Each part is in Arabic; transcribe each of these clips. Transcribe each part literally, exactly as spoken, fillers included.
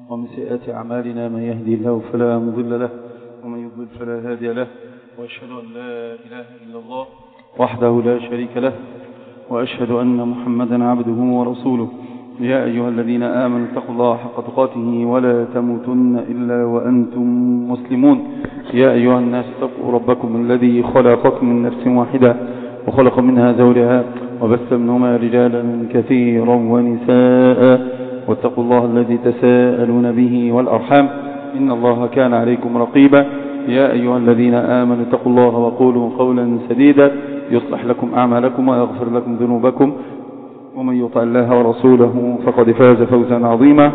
ومن سيئات أعمالنا من يهدي الله فلا مضل له ومن يضلل فلا هادي له، وأشهد أن لا إله إلا الله وحده لا شريك له، وأشهد أن محمدا عبده ورسوله. يا أيها الذين آمنوا اتقوا الله حق تقاته ولا تموتن إلا وأنتم مسلمون. يا أيها الناس اتقوا ربكم الذي خلقكم من نفس واحدة وخلق منها زوجها وبث منهما رجالا كثيرا ونساء، واتقوا الله الذي تساءلون به والأرحام إن الله كان عليكم رقيبا. يا أيها الذين آمنوا اتقوا الله وقولوا قولا سديدا يصلح لكم أعمالكم ويغفر لكم ذنوبكم، ومن يطع الله ورسوله فقد فاز فوزا عظيما.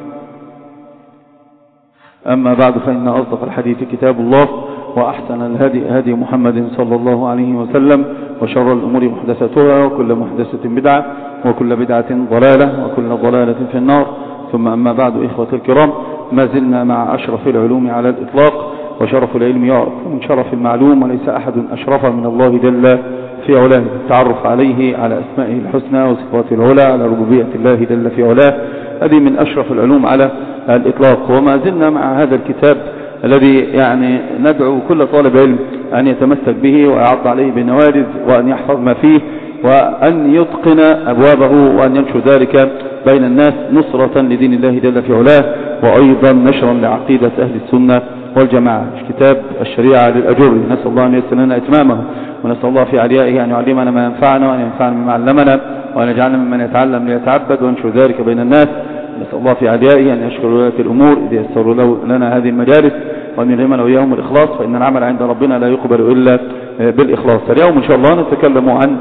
أما بعد، فإن أصدق الحديث كتاب الله، وأحسن الهدي هدي محمد صلى الله عليه وسلم، وشر الأمور محدثاتها، وكل محدثة بدعة، وكل بدعة ضلالة، وكل ضلالة في النار. ثم أما بعد، إخوة الكرام، ما زلنا مع أشرف العلوم على الإطلاق، وشرف العلم يعرف من شرف المعلوم، وليس أحد أشرف من الله جل في علاه. التعرف عليه على أسمائه الحسنى وصفاته العلى، على ربوبية الله جل في علاه، هذه من أشرف العلوم على الإطلاق. وما زلنا مع هذا الكتاب الذي يعني ندعو كل طالب علم أن يتمسك به ويعض عليه بالنوارذ، وأن يحفظ ما فيه، وأن يتقن أبوابه، وأن ينشر ذلك بين الناس نصرة لدين الله جل في علاه، وأيضا نشرا لعقيدة أهل السنة والجماعة. كتاب الشريعة للأجر، نسأل الله أن ييسر لنا إتمامه، ونسأل الله في عليائه أن يعلمنا ما ينفعنا، وأن ينفعنا بما علمنا، وأن يجعلنا ممن يتعلم ليتعبد وينشر ذلك بين الناس. نسأل الله في عليائه أن يشكر ولاة الأمور إذ يسروا لنا هذه المجالس، وأن يلهمنا وإياهم الإخلاص، فإن العمل عند ربنا لا يقبل إلا بالإخلاص. اليوم إن شاء الله نتكلم عن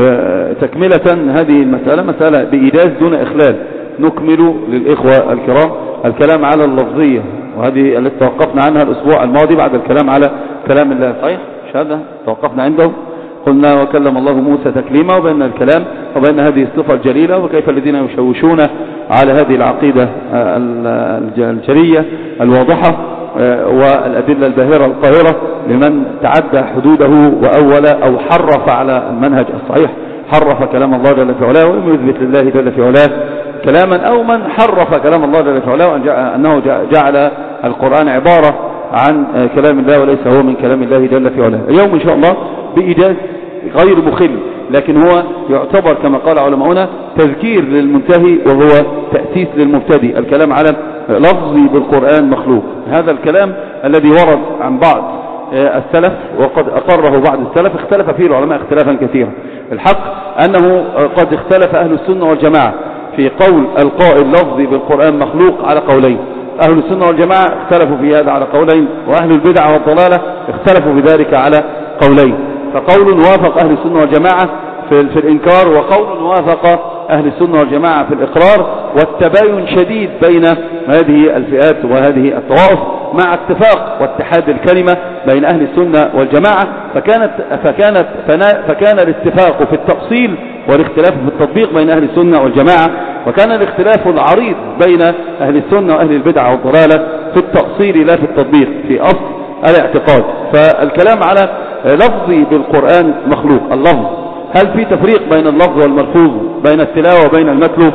تكملة هذه المسألة، مسألة بإيجاز دون إخلال. نكمل للإخوة الكرام الكلام على اللفظية، وهذه التي توقفنا عنها الأسبوع الماضي بعد الكلام على كلام الله. صحيح؟ مش هذا توقفنا عنده؟ قلنا وكلم الله موسى تكليما، وبين الكلام وبين هذه الصفة الجليلة، وكيف الذين يشوشون على هذه العقيدة الجلية الواضحة والأدلة الباهرة القاهرة لمن تعدى حدوده وأول أو حرف على المنهج الصحيح، حرف كلام الله جل في علاه، ولم يثبت لله جل في علاه كلاما، أو من حرف كلام الله جل في علاه أنه جعل القرآن عبارة عن كلام الله وليس هو من كلام الله جل في علاه. اليوم إن شاء الله بإيجاز غير مخل، لكن هو يعتبر كما قال علماؤنا تذكير للمنتهي، وهو تأسيس للمبتدئ. الكلام على لفظي بالقرآن مخلوق، هذا الكلام الذي ورد عن بعض السلف وقد أقره بعض السلف، اختلف فيه العلماء اختلافا كثيرا. الحق أنه قد اختلف أهل السنة والجماعة في قول القائل لفظي بالقرآن مخلوق على قولين. أهل السنة والجماعة اختلفوا في هذا على قولين، وأهل البدع والضلالة اختلفوا في ذلك على قولين. فقول وافق أهل السنة والجماعة في, في الإنكار، وقول وافق أهل السنة والجماعة في الإقرار، والتباين شديد بين هذه الفئات وهذه الطوائف، مع اتفاق واتحاد الكلمة بين أهل السنة والجماعة. فكانت فكانت فكان الاتفاق في التفصيل والاختلاف في التطبيق بين أهل السنة والجماعة، وكان الاختلاف العريض بين أهل السنة وأهل البدع والضلالة في التفصيل لا في التطبيق، في أصل الاعتقاد. فالكلام على لفظي بالقرآن مخلوق، اللفظ، هل في تفريق بين اللفظ والملفوظ، بين التلاوة وبين المتلو؟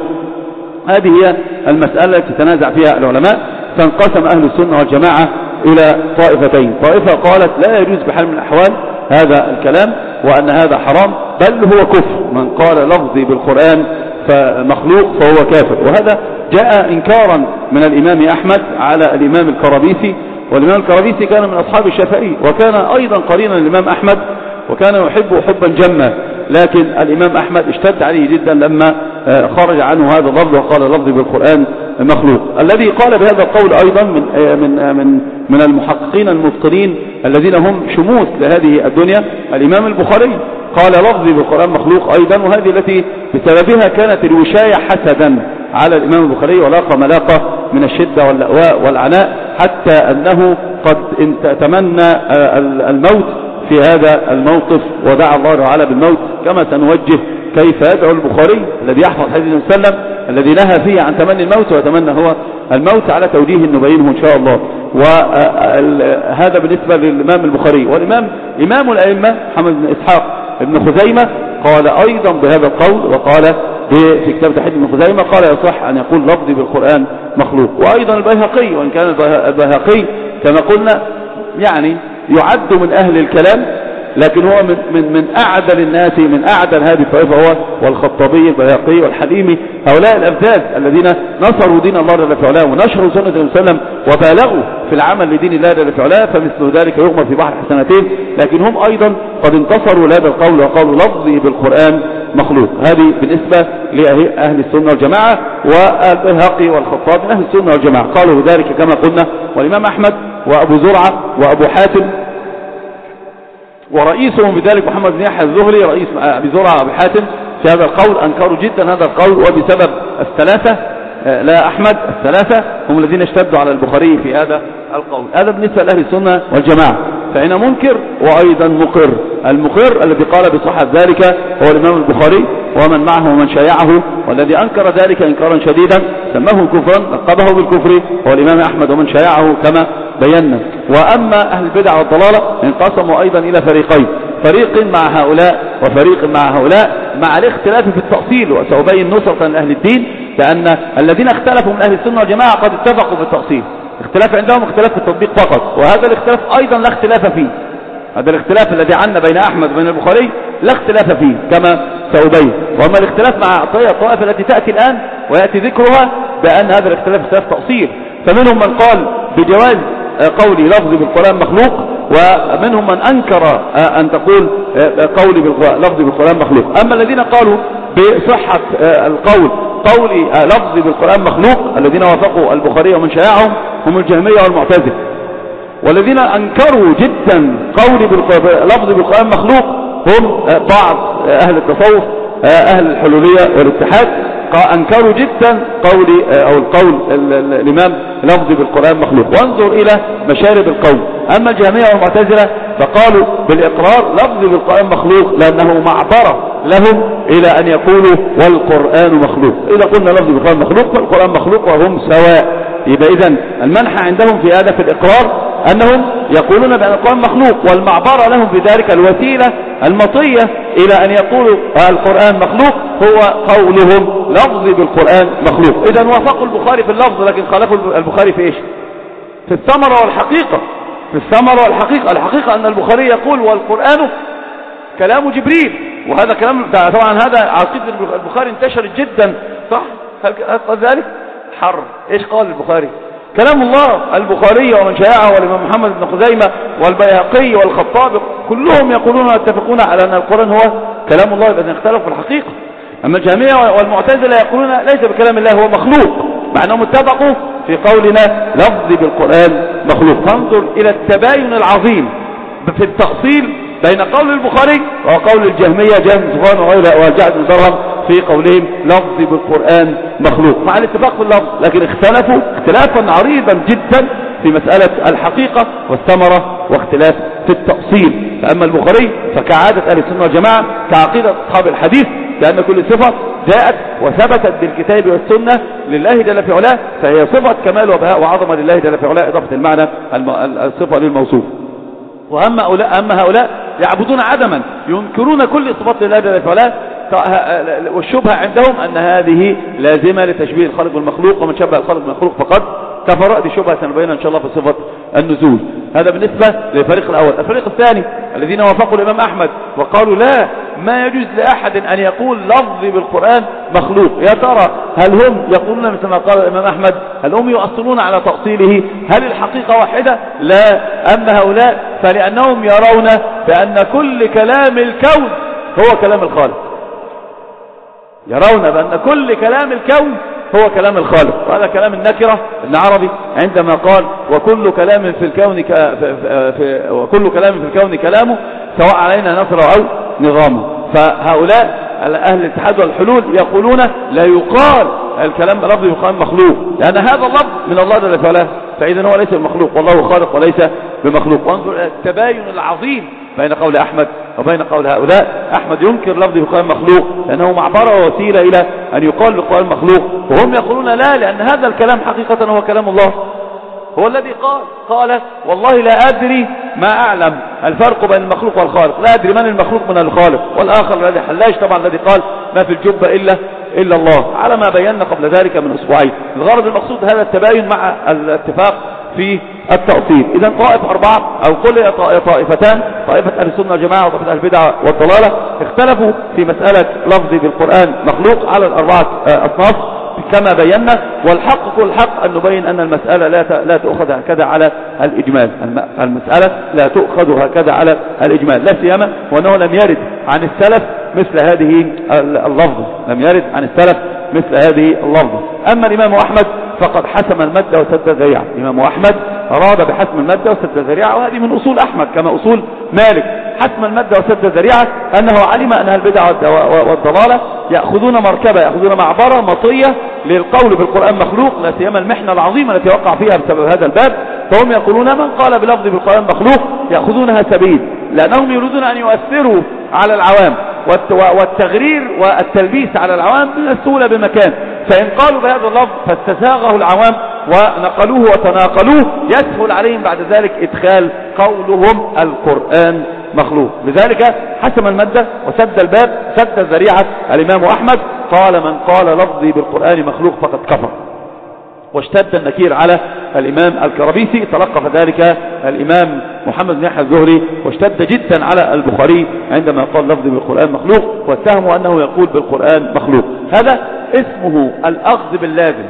هذه هي المسألة التي تنازع فيها العلماء. فانقسم أهل السنة والجماعة إلى طائفتين. طائفة قالت لا يجوز بحال من الأحوال هذا الكلام، وأن هذا حرام، بل هو كفر. من قال لفظي بالقرآن فمخلوق فهو كافر. وهذا جاء إنكارا من الإمام أحمد على الإمام الكرابيسي، والإمام الكرابيسي كان من أصحاب الشافعي، وكان أيضا قرينا الإمام أحمد، وكان يحبه حبا جما. لكن الإمام أحمد اشتد عليه جدا لما خرج عنه هذا اللفظ وقال لفظي بالقرآن مخلوق. الذي قال بهذا القول أيضا من من من من المحققين المتقنين الذين هم شموس لهذه الدنيا الإمام البخاري، قال لفظي بالقرآن مخلوق أيضا، وهذه التي بسببها كانت الوشاية حسدا على الإمام البخاري، ولاقى ملاقة من الشدة واللأواء والعناء، حتى أنه قد تمنى الموت في هذا الموقف، ودعا الله تعالى بالموت، كما سنوجه كيف يدعو البخاري الذي يحفظ حديث النبي صلى الله عليه وسلم الذي نهى فيه عن تمني الموت، ويتمنى هو الموت على توجيه نبينه إن شاء الله. وهذا بالنسبة للإمام البخاري. والإمام إمام الأئمة محمد بن إسحاق ابن خزيمة قال أيضا بهذا القول، وقال في كتاب تحديد ابن خزيمة قال يصح أن يقول لفظي بالقرآن مخلوق. وأيضا البيهقي، وإن كان البيهقي كما قلنا يعني يعد من أهل الكلام، لكن هو من من من أعدل الناس، من أعدل هذه الطائفة هو والخطابي البيهقي والحليمي، هؤلاء الأفذاذ الذين نصروا دين الله جل في علاه ونشروا سنة النبي صلى الله عليه وسلم وبالغوا في العمل لدين الله جل في علاه، فمثل ذلك يغمر في بحر حسنتين. لكن هم أيضا قد انتصروا لهذا القول وقالوا لفظي بالقرآن مخلوق. هذه بالنسبة لأهل السنة والجماعة، والبيهقي والخطاب من أهل السنة والجماعة قالوا ذلك كما قلنا، والإمام أحمد وأبو زرعة وأبو حاتم ورئيسهم بذلك محمد بن يحيى الزهري رئيس أبي زرعة وأبي حاتم في هذا القول أنكروا جدا هذا القول، وبسبب الثلاثة لا أحمد الثلاثة هم الذين اشتدوا على البخاري في هذا القول. هذا بالنسبة لأهل السنة والجماعة. فهنا منكر وأيضا مقر. المقر الذي قال بصحة ذلك هو الإمام البخاري ومن معه ومن شايعه، والذي أنكر ذلك إنكارا شديدا سماه كفرا لقبه بالكفر هو الإمام أحمد ومن شايعه كما بينا. وأما أهل البدع والضلالة انقسموا أيضا إلى فريقين، فريق مع هؤلاء وفريق مع هؤلاء، مع الاختلاف في التأصيل، وسأبين نصرة لأهل الدين، لأن الذين اختلفوا من أهل السنة والجماعة قد اتفقوا في التأصيل، اختلاف عندهم اختلاف في التطبيق فقط، وهذا الاختلاف أيضا لا اختلاف فيه. هذا الاختلاف الذي عنا بين أحمد وبين البخاري لا اختلاف فيه كما سأبين. وأما الاختلاف مع الطائفة التي تأتي الآن ويأتي ذكرها بأن هذا الاختلاف اختلاف تأصيل، فمنهم من قال بجواز قولي لفظي بالقرآن مخلوق، ومنهم من أنكر أن تقول قولي لفظي بالقرآن مخلوق. أما الذين قالوا بصحة القول قولي لفظي بالقرآن مخلوق الذين وافقوا البخاري ومن شايعهم هم الجهمية والمعتزلة. والذين أنكروا جدا قولي لفظي بالقرآن مخلوق هم بعض أهل التصوف أهل الحلولية والاتحاد، أنكروا جدا قولي أو القول الإمام لفظي بالقرآن مخلوق. وانظر إلى مشارب القول. أما الجهمية والمعتزلة فقالوا بالإقرار لفظي بالقرآن مخلوق لأنه معبرة لهم إلى أن يقولوا والقرآن مخلوق. إذا قلنا لفظي بالقرآن مخلوق فالقرآن مخلوق وهم سواء. يبقى إذن المنح عندهم في هذا في الإقرار أنهم يقولون بأن القرآن مخلوق، والمعبرة لهم بذلك الوسيلة المطية إلى أن يقولوا القرآن مخلوق هو قولهم لفظي بالقرآن مخلوق. إذن وافقوا البخاري في اللفظ لكن خالفوا البخاري في إيش؟ في الثمرة والحقيقة. في الثمرة والحقيقة. الحقيقة أن البخاري يقول والقرآن كلام جبريل، وهذا كلام طبعا هذا عقيدة البخاري انتشرت جدا، صح؟ هل قال ذلك؟ حر. إيش قال البخاري؟ كلام الله. البخاري ومن شايعه والإمام محمد بن خزيمة والبيهقي والخطابي كلهم يقولون ويتفقون على أن القرآن هو كلام الله، إذا اختلفوا في الحقيقة. أما الجهمية والمعتزلة يقولون ليس بكلام الله هو مخلوق، مع أنهم اتفقوا في قولنا لفظي بالقرآن مخلوق. فانظر إلى التباين العظيم في التأصيل بين قول البخاري وقول الجهمية جهم زغان وجعد بن درهم في قولهم لفظي بالقرآن مخلوق، مع الاتفاق في اللفظ، لكن اختلفوا اختلافا عريضا جدا في مسألة الحقيقة والثمرة واختلاف في التأصيل. فأما البخاري فكعادة أهل السنة والجماعة كعقيدة أصحاب الحديث لأن كل صفة جاءت وثبتت بالكتاب والسنة لله جل في علاه فهي صفة كمال وبهاء وعظمة لله جل في علاه، إضافة المعنى الصفة للموصوف. وأما هؤلاء, أما هؤلاء يعبدون عدما، ينكرون كل صفات لله جل في علاه، والشبهة عندهم أن هذه لازمة لتشبيه الخالق بالمخلوق، ومن شبه الخالق بالمخلوق فقد كفر. هذه شبهة سنبينها إن شاء الله في صفة النزول. هذا بالنسبة للفريق الأول. الفريق الثاني الذين وافقوا الإمام أحمد وقالوا لا، ما يجوز لأحد أن يقول لفظي بالقرآن مخلوق. يا ترى هل هم يقولون مثل ما قال الإمام أحمد؟ هل هم يؤصلون على تأصيله؟ هل الحقيقة واحدة؟ لا. أما هؤلاء فلأنهم يرون بأن كل كلام الكون هو كلام الخالق، يرون بأن كل كلام الكون هو كلام الخالق. وهذا كلام النكرة ابن عربي عندما قال وكل كلام في الكون ك... في... في... وكل كلام في الكون كلامه سواء علينا نصره أو نظامه. فهؤلاء أهل الاتحاد والحلول يقولون لا يقال الكلام لفظ يقال مخلوق، لأن هذا اللفظ من الله جل وعلا، فإذا هو ليس بمخلوق والله خالق وليس بمخلوق. وانظر إلى التباين العظيم بين قول أحمد وبين قول هؤلاء. أحمد ينكر لفظ القرآن مخلوق لأنه معبرة ووسيلة إلى أن يقال بالقرآن مخلوق، وهم يقولون لا، لأن هذا الكلام حقيقة هو كلام الله، هو الذي قال قال والله لا أدري ما أعلم الفرق بين المخلوق والخالق، لا أدري من المخلوق من الخالق. والآخر الذي حلاج طبعا الذي قال ما في الجبة إلا إلا الله، على ما بينا قبل ذلك من أسبوعين. الغرض المقصود هذا التباين مع الاتفاق في التأصيل. إذا طائف أربعة أو كل طائفتان، طائفة أهل السنة والجماعة وطائفة أهل البدع والضلالة، اختلفوا في مسألة لفظ بالقرآن مخلوق على الأربعة أصناف كما بينا. والحق كل الحق أن نبين أن المسألة لا لا تؤخذ هكذا على الإجمال، المسألة لا تؤخذ هكذا على الإجمال، لا سيما وأنه لم يرد عن السلف مثل هذه اللفظ، لم يرد عن السلف مثل هذه اللفظ. أما الإمام أحمد فقد حسم المادة وسد الذريعة. الإمام أحمد أراد بحسم المادة وسد الذريعة، وهذه من أصول أحمد كما أصول مالك. حسم المادة وسد الذريعة أنه علم أن البدع والضلالة يأخذون مركبة، يأخذون معبرة مطية للقول بالقرآن مخلوق، لا سيما المحنة العظيمة التي وقع فيها بسبب هذا الباب. فهم يقولون من قال بلفظ بالقرآن مخلوق يأخذونها سبيل، لأنهم يريدون أن يؤثروا على العوام، والتغرير والتلبيس على العوام من السهولة بمكان. فإن قالوا بهذا اللفظ فاستساغه العوام ونقلوه وتناقلوه، يسهل عليهم بعد ذلك إدخال قولهم القرآن مخلوق. لذلك حسم المادة وسد الباب، سد الذريعة الإمام أحمد، قال من قال لفظي بالقرآن مخلوق فقد كفر. واشتد النكير على الإمام الكربيسي، تلقف ذلك الإمام محمد بن يحيى الزهري، واشتد جدا على البخاري عندما قال لفظي بالقرآن مخلوق، واتهموا أنه يقول بالقرآن مخلوق. هذا اسمه الأخذ باللازم،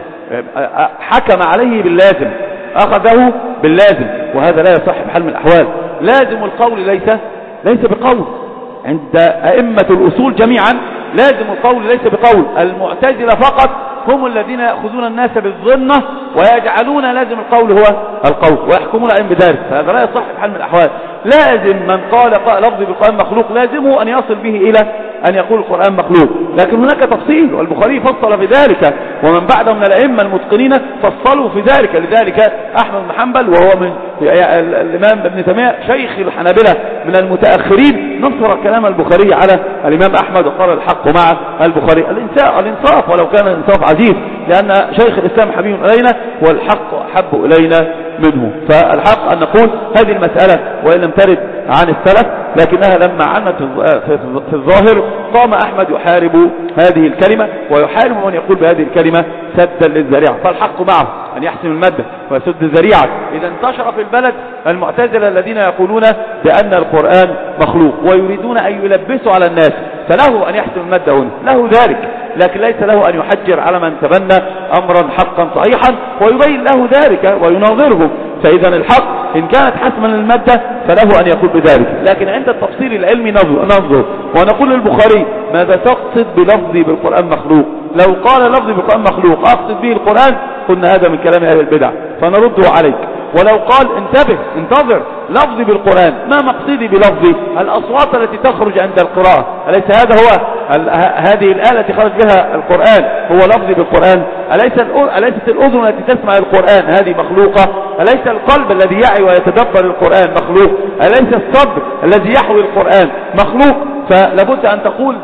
حكم عليه باللازم، أخذه باللازم، وهذا لا يصح بحال من الأحوال. لازم القول ليس ليس بقول عند أئمة الأصول جميعا، لازم القول ليس بقول. المعتزلة فقط هم الذين يأخذون الناس بالظنة ويجعلون لازم القول هو القول ويحكمون عليهم بذلك، فهذا لا يصح بحال من الأحوال. لازم من قال لفظي بالقرآن مخلوق لازمه أن يصل به إلى أن يقول القرآن مخلوق، لكن هناك تفصيل، والبخاري فصل في ذلك، ومن بعده من الأئمة المتقنين فصلوا في ذلك. لذلك أحمد بن حنبل وهو من الإمام ابن تيمية شيخ الحنابلة من المتأخرين نصر كلام البخاري على الإمام أحمد وقال الحق مع البخاري. الإنصاف ولو كان الإنصاف عزيز، لأن شيخ الإسلام حبيب إلينا والحق أحب إلينا منه. فالحق أن نقول هذه المسألة وإن لم ترد عن السلف، لكنها لما عنت في الظاهر قام أحمد يحارب هذه الكلمة ويحارب من يقول بهذه الكلمة سدا للذريعة. فالحق معه أن يحسم المادة ويسد الذريعة. إذا انتشر في البلد المعتزلة الذين يقولون بأن القرآن مخلوق ويريدون أن يلبسوا على الناس، فله أن يحسم المادة هنا، له ذلك، لكن ليس له أن يحجر على من تبنى أمرا حقا صحيحا ويبين له ذلك ويناظره. فإذا الحق إن كانت حسما للمادة فله أن يقول بذلك، لكن عند التفصيل العلمي ننظر ونقول للبخاري ماذا تقصد بلفظي بالقرآن مخلوق؟ لو قال لفظي بالقرآن مخلوق أقصد به القرآن قلنا هذا من كلام أهل البدع فنرده عليك. ولو قال انتبه انتظر لفظي بالقرآن ما مقصدي بلفظي؟ الأصوات التي تخرج عند القراءة، أليس هذا هو هذه الآلة التي خرج بها القرآن هو لفظي بالقرآن؟ أليس أليست الأذن التي تسمع القرآن هذه مخلوقة؟ أليس القلب الذي يعي ويتدبر القرآن مخلوق؟ أليس الصدر الذي يحوي القرآن مخلوق؟ فلابد أن تقول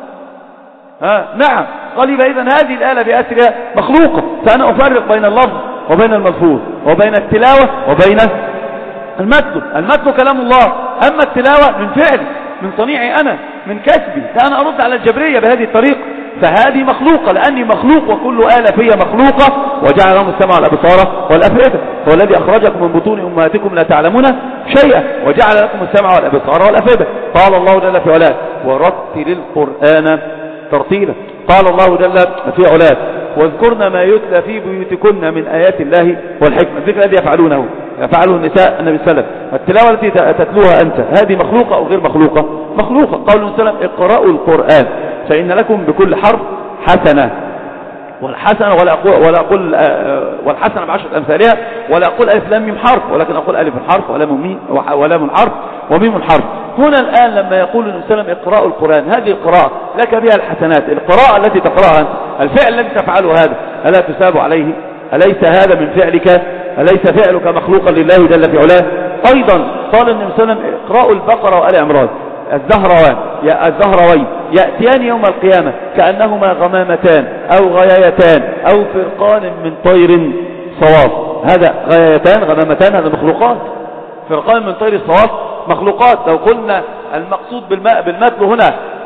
ها نعم. قال يبقى إذن هذه الآلة بأسرها مخلوقة. فأنا أفرق بين اللفظ وبين الملفوظ وبين التلاوة وبين المتلو. المتلو كلام الله، أما التلاوة من فعل من صنيعي أنا من كسبي، فأنا أرد على الجبرية بهذه الطريقة، فهذه مخلوقة لأني مخلوق وكل آلة فيها مخلوقة. وجعل لهم السمع والأبصار والأفئدة، هو الذي أخرجكم من بطون أمهاتكم لا تعلمون شيئا وجعل لكم السمع والأبصار والأفئدة. قال الله جل في علاه ورتل القرآن ترتيلا. قال الله جل في علاه واذكرن ما يتلى في بيوتكن من آيات الله والحكمة. الذكر الذي يفعلونه يفعله النساء النبي صلى الله عليه وسلم. التلاوة التي تتلوها أنت هذه مخلوقة أو غير مخلوقة؟ مخلوقة. قال النبي صلى الله عليه وسلم اقرأوا القرآن فإن لكم بكل حرف حسنة، والحسنة ولا أقول, ولا أقول والحسنة بعشرة أمثالها، ولا أقول ألف لام ميم حرف، ولكن أقول ألف حرف ولام ميم ولام حرف وميم حرف. هنا الآن لما يقول النبي صلى الله عليه وسلم اقرأوا القرآن، هذه القراءة لك بها الحسنات. القراءة التي تقرأها أنت، الفعل الذي تفعله هذا ألا تساب عليه؟ أليس هذا من فعلك؟ أليس فعلك مخلوقا لله جل في علاه؟ أيضا قال النبي صلى الله عليه وسلم اقرأوا البقرة وآل عمران الزهروان يا الزهروين يأتيان يوم القيامة كأنهما غمامتان أو غيايتان أو فرقان من طير صواف. هذا غيايتان غمامتان هذا مخلوقات، فرقان من طير الصواف مخلوقات. لو قلنا المقصود بالماء بالمثل هنا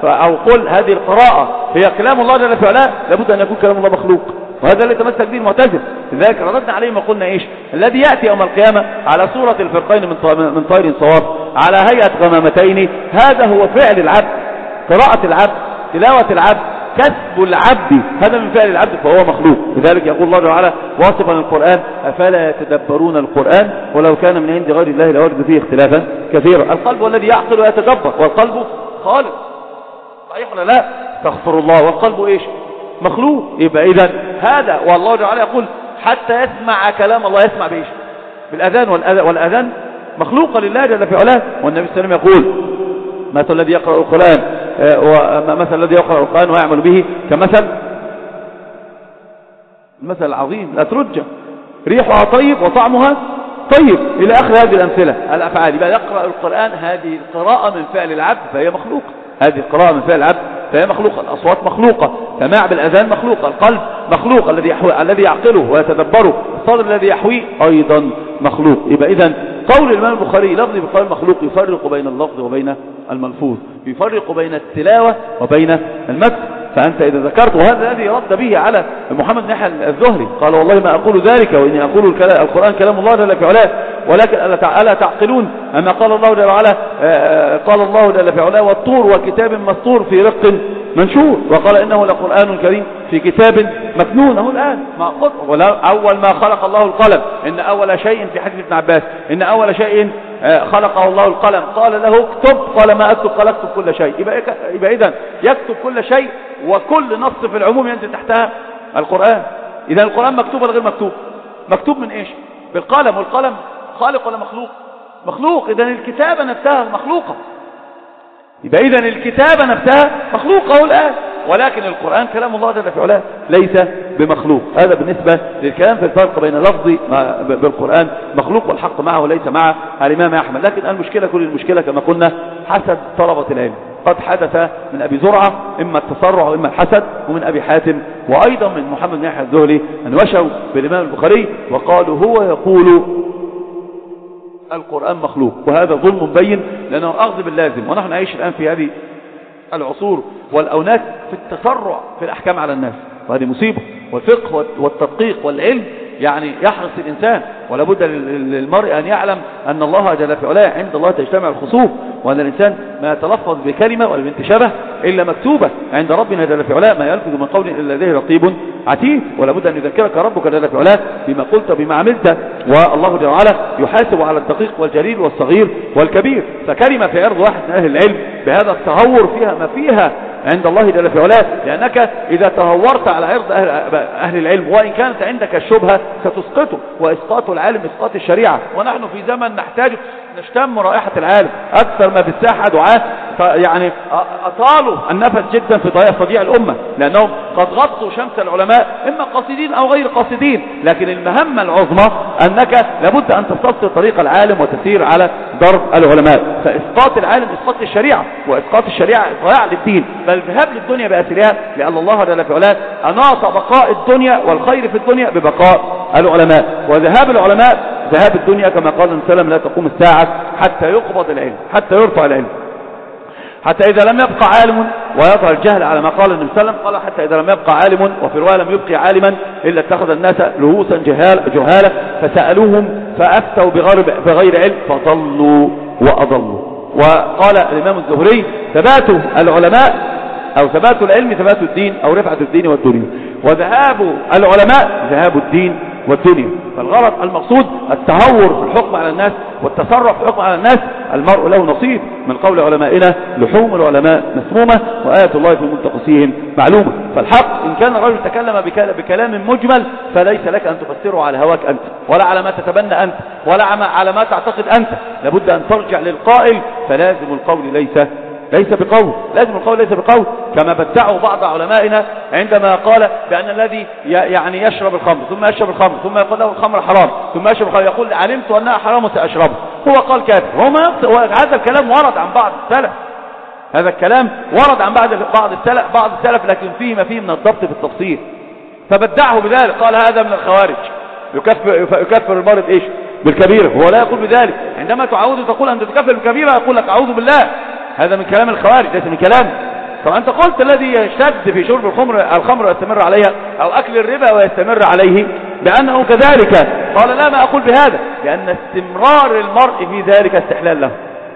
أو قل هذه القراءة هي كلام الله جل في علاه، لابد أن يكون كلام الله مخلوق، وهذا اللي تمسك به المعتزلة. لذلك رددنا عليهم وقلنا إيش؟ الذي يأتي يوم القيامة على صورة الفرقين من طير صواف على هيئة غمامتين، هذا هو فعل العبد، قراءة العبد، تلاوة العبد، كسب العبد، هذا من فعل العبد فهو مخلوق. لذلك يقول الله تعالى واصفا القرآن: أفلا يتدبرون القرآن ولو كان من عند غير الله لوجدوا فيه اختلافا كثيرا. القلب والذي يعقل ويتدبر، والقلب خالق، صحيح ولا لا؟ استغفر الله. والقلب ايش؟ مخلوق. يبقى اذا هذا، والله تعالى يقول حتى يسمع كلام الله، يسمع بايش؟ بالاذان، والاذان مخلوقه لله جل في علاه. والنبي صلى الله عليه وسلم يقول: مثل الذي يقرأ القرآن ومثل الذي يقرأ القرآن ويعمل به كمثل المثل العظيم الأترجة ريحها طيب وطعمها طيب، إلى آخر هذه الأمثلة الأفعال. يبقى يقرأ القرآن، هذه القراءة من فعل العبد فهي مخلوقة، هذه القراءة من فعل العبد فهي مخلوقة. الأصوات مخلوقة، سماع بالأذان مخلوقة، القلب مخلوق الذي يحوي الذي يعقله ويتدبره، الصدر الذي يحويه أيضا مخلوق. يبقى إذن قول الإمام البخاري لفظ بقول مخلوق يفرق بين اللفظ وبين الملفوظ، يفرق بين التلاوة وبين المتن. فأنت إذا ذكرت، وهذا الذي رد به على محمد بن يحيى الزهري، قال: والله ما أقول ذلك وإني أقول القرآن كلام الله جل في علاه، ولكن ألا تعقلون أما قال الله جل وعلا؟ قال الله جل في علاه: والطور وكتاب مسطور في رق منشور، وقال: إنه لقرآن كريم في كتاب مكنون. أهو الآن أول ما خلق الله القلم، إن أول شيء في حديث ابن عباس إن أول شيء خلقه الله القلم، قال له اكتب، قال ما أكتب، قال اكتب كل شيء. يبقى, يبقى إذن يكتب كل شيء، وكل نص في العموم ينزل تحتها القرآن. إذا القرآن مكتوب ولا غير مكتوب؟ مكتوب من إيش؟ بالقلم. والقلم خالق ولا مخلوق؟ مخلوق. إذن الكتابة نفسها مخلوقة. يبقى إذن الكتابة نفسها مخلوقة الآن، ولكن القرآن كلام الله جل في علاه ليس بمخلوق. هذا بالنسبة للكلام في الفرق بين لفظ بالقرآن مخلوق والحق معه ليس مع الإمام أحمد. لكن المشكلة، كل المشكلة كما قلنا حسد طلبة العلم. قد حدث من أبي زرعة إما التسرع وإما الحسد، ومن أبي حاتم وأيضا من محمد بن يحيى الزهري أن وشوا بالإمام البخاري وقالوا هو يقول القرآن مخلوق، وهذا ظلم بين، لأنه أخذ باللازم. ونحن نعيش الآن في هذه العصور والأونات في التسرع في الأحكام على الناس، وهذه مصيبة. والفقه والتدقيق والعلم يعني يحرص الإنسان، ولا بد للمرء أن يعلم أن الله جل في علاه عند الله تجتمع الخصوم، وأن الإنسان ما يتلفظ بكلمة ولا بنت شبه إلا مكتوبة عند ربنا جل في علاه، ما يلفظ من قول إلا لديه رقيب عتيد. ولا بد أن يذكرك ربك جل في علاه بما قلت وبما عملت، والله جل وعلا يحاسب على الدقيق والجليل والصغير والكبير. فكلمة في عرض واحد من أهل العلم بهذا التهور فيها ما فيها عند الله جل في علاه، لأنك إذا تهورت على عرض أهل العلم وإن كانت عندك الشبهة ستسقطه، وإسقاط العالم إسقاط الشريعة. ونحن في زمن نحتاج نشتم رائحة العالم أكثر ما في الساحة دعاة يعني أطالوا النفس جدا في تضييع الأمة، لأنهم قد غطوا شمس العلماء إما قاصدين أو غير قاصدين. لكن المهمة العظمى أنك لابد أن تستبصر طريق العالم وتسير على درب العلماء. فإسقاط العالم إسقاط الشريعة، وإسقاط الشريعة إضياع للدين، بل ذهاب للدنيا بأسرها، لأن الله جل في علاه أناط بقاء الدنيا والخير في الدنيا ببقاء العلماء، وذهاب العلماء ذهاب الدنيا. كما قال النبي صلى الله عليه وسلم: لا تقوم الساعة حتى يقبض العلم، حتى يرفع العلم، حتى إذا لم يبقى عالم ويظهر الجهل، على ما قال النبي صلى الله عليه وسلم. قال: حتى إذا لم يبقى عالم، وفي رواية لم يبقي عالما إلا اتخذ الناس رؤوسا جهالة فسألوهم فأفتوا بغير علم فضلوا وأضلوا. وقال الإمام الزهري: ثبات العلماء أو ثبات العلم ثبات الدين، أو رفعة الدين والدنيا، وذهاب العلماء ذهاب الدين والدنيا. فالغرض المقصود التهور في الحكم على الناس والتسرع في الحكم على الناس. المرء له نصيب من قول علمائنا: لحوم العلماء مسمومة وآية الله في منتقصيهم معلومة. فالحق إن كان الرجل تكلم بكلام مجمل فليس لك أن تفسره على هواك أنت، ولا على ما تتبنى أنت، ولا على ما تعتقد أنت. لابد أن ترجع للقائل، فلازم القول ليس ليس بقول، لازم القول ليس بقول. كما بدعوا بعض علمائنا عندما قال بأن الذي يعني يشرب الخمر ثم يشرب الخمر ثم يقول له الخمر حرام ثم يشرب الخمر يقول: علمت أنها حرام وسأشربه، هو قال كافر. هذا الكلام ورد عن بعض السلف، هذا الكلام ورد عن بعض بعض السلف بعض السلف لكن فيه ما فيه من الضبط في التفصيل. فبدعه بذلك، قال: هذا من الخوارج، يكفر, يكفر المرض إيش؟ بالكبيرة. هو لا يقول بذلك. عندما تعود تقول أن تكفر بالكبيرة يقول لك: أعوذ بالله، هذا من كلام الخوارج ليس من كلام. طب أنت قلت الذي يشتد في شرب الخمر الخمر ويستمر عليها أو أكل الربا ويستمر عليه بأنه كذلك. قال لا، ما أقول بهذا، لأن استمرار المرء في ذلك استحلال له.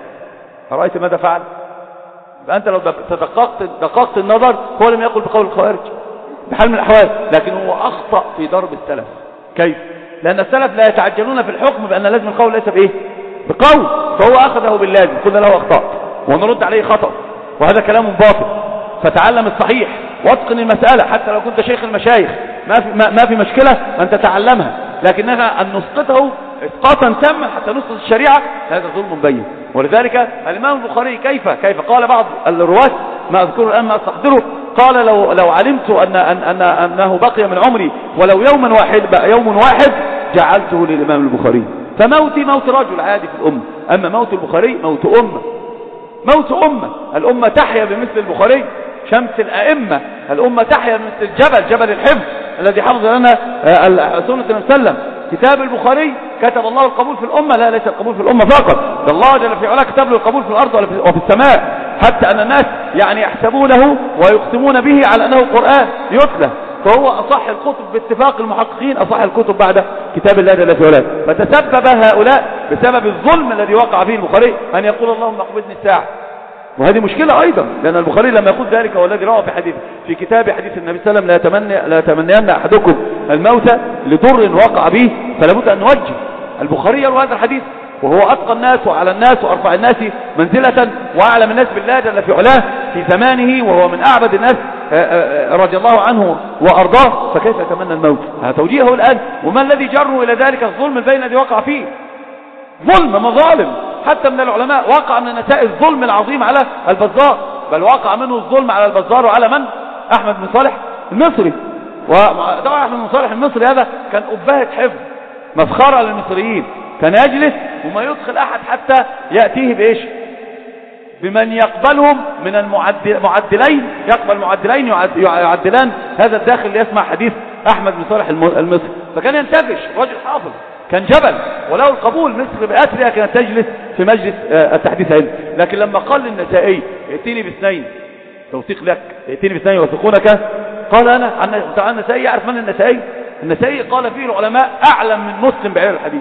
رأيت ماذا فعل؟ فأنت لو تدققت دققت النظر هو لم يقل بقول الخوارج بحال من الأحوال، لكن هو أخطأ في ضرب السلف. كيف؟ لأن السلف لا يتعجلون في الحكم بأن لازم القول ليس بإيه؟ بقول، فهو أخذه باللازم، قلنا له أخطأ ونرد عليه خطأ، وهذا كلام باطل. فتعلم الصحيح واتقن المسألة، حتى لو كنت شيخ المشايخ ما في, ما, ما في مشكلة أن تتعلمها، لكنها أن نسقطه اسقاطا تاما حتى نسقط الشريعة هذا ظلم بين. ولذلك الإمام البخاري كيف كيف قال بعض الرواة ما أذكره الآن ما أستحضره، قال لو لو علمت أن أن أن أنه بقي من عمري ولو يوما واحد بقى يوم واحد جعلته للإمام البخاري. فموتي موت رجل عادي في الأمة، أما موت البخاري موت أمة، موت أمة. الأمة تحيا بمثل البخاري، شمس الأئمة. الأمة تحيا بمثل الجبل، جبل الحفظ الذي حفظ لنا سنة النبي صلى الله عليه وسلم. كتاب البخاري كتب الله القبول في الأمة، لا ليس القبول في الأمة فقط، الله جل في علاه كتب له القبول في الأرض وفي السماء، حتى أن الناس يعني يحسبونه ويقسمون به على أنه قرآن يتلى، فهو أصح الكتب باتفاق المحققين، أصح الكتب بعد كتاب الله جل في علاه. فتسبب هؤلاء بسبب الظلم الذي وقع فيه البخاري أن يقول اللهم اقبضني الساعة، وهذه مشكلة أيضا، لأن البخاري لما يقول ذلك هو الذي روى في حديث في كتاب حديث النبي صلى الله عليه وسلم لا يتمنى لا يتمنين أحدكم الموت لضر وقع به فلا بد أن نوجه. البخاري يروي هذا الحديث وهو أتقى الناس وعلى الناس وأرفع الناس منزلة وأعلم الناس بالله جل في علاه في زمانه، وهو من أعبد الناس رضي الله عنه وأرضاه، فكيف يتمنى الموت؟ هذا توجيهه الآن. وما الذي جره إلى ذلك؟ الظلم البين الذي وقع فيه، ظلم مظالم. حتى من العلماء وقع من نتائج الظلم العظيم على البزار، بل وقع منه الظلم على البزار وعلى من؟ أحمد بن صالح المصري. وطبعا أحمد بن صالح المصري هذا كان أبهة حفظ مسخرة للمصريين، كان يجلس وما يدخل أحد حتى يأتيه بإيش؟ بمن يقبلهم من المعدلين، يقبل معدلين يعدلان هذا الداخل ليسمع حديث أحمد بن صالح المصري. فكان ينتفش، رجل حافظ، كان جبل وله القبول، مصر بأسرها كانت تجلس في مجلس التحديث علم. لكن لما قال للنسائي ائتيني باثنين توثيق لك، ائتيني باثنين يوثقونك، قال أنا عن النسائي يعرف من النسائي؟ النسائي قال فيه العلماء أعلم من مسلم بعلم الحديث،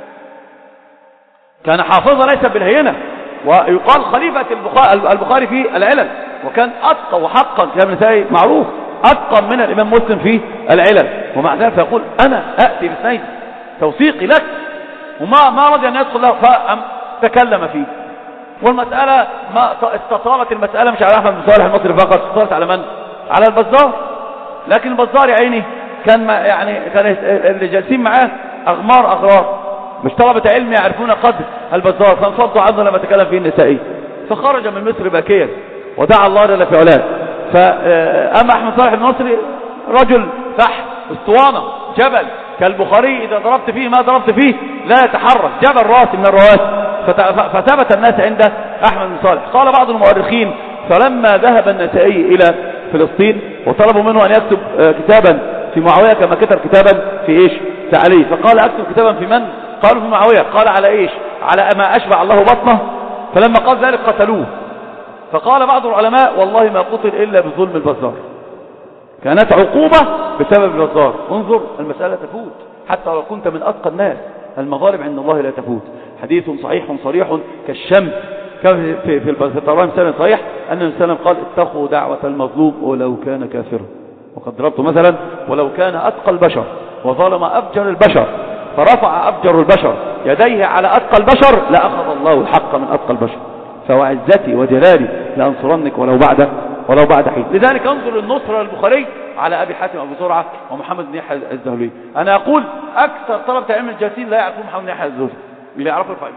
كان حافظا ليس بالهينة، ويقال خليفة البخاري في العلل، وكان أتقى وحقا كتاب النسائي معروف أتقى من الإمام مسلم في العلل، ومع ذلك يقول أنا أأتي باثنين توثيقي لك، وما ما رضي أن يدخل له فتكلم فيه. والمسألة ما استطالت المسألة مش على أحمد بن صالح المصري فقط، استطالت على من؟ على البزار. لكن البزار يا عيني كان يعني كان اللي جالسين معاه أغمار أغرار، مش طلبة علم يعرفون قدر البزار، فانفضوا عنه لما تكلم فيه النسائي، فخرج من مصر باكيا ودعا الله جل في علاه. فأما أحمد صالح المصري رجل فحم اسطوانة جبل كالبخاري، إذا ضربت فيه ما ضربت فيه لا يتحرك، جبل راسي من الرواسي. فثبت الناس عند أحمد بن صالح. قال بعض المؤرخين فلما ذهب النسائي إلى فلسطين وطلبوا منه أن يكتب كتابا في معاوية كما كتب كتابا في إيش؟ في علي، فقال أكتب كتابا في من؟ قالوا في معاوية. قال على إيش؟ على ما أشبع الله بطنه. فلما قال ذلك قتلوه. فقال بعض العلماء والله ما قتل إلا بظلم البزار، كانت عقوبة بسبب البزار. انظر المسألة تفوت حتى لو كنت من أتقى الناس، المظالم عند الله لا تفوت. حديث صحيح صريح كالشمس كما في في الطبراني مثلا صحيح أن النبي صلى الله عليه وسلم قال اتقوا دعوة المظلوم ولو كان كافرا. وقد ضربت مثلا ولو كان أتقى البشر وظلم أفجر البشر فرفع أفجر البشر يديه على أتقى البشر لأخذ الله الحق من أتقى البشر، فوعزتي وجلالي لأنصرنك ولو بعد ولو بعد حين. لذلك انظر النصر للبخاري على أبي حاتم أبو زرعة ومحمد بن يحيى الزهلي. أنا أقول أكثر طلبة علم الجالسين لا يعرفون محمد بن يحيى الزهلي، اللي يعرفوا الفائدة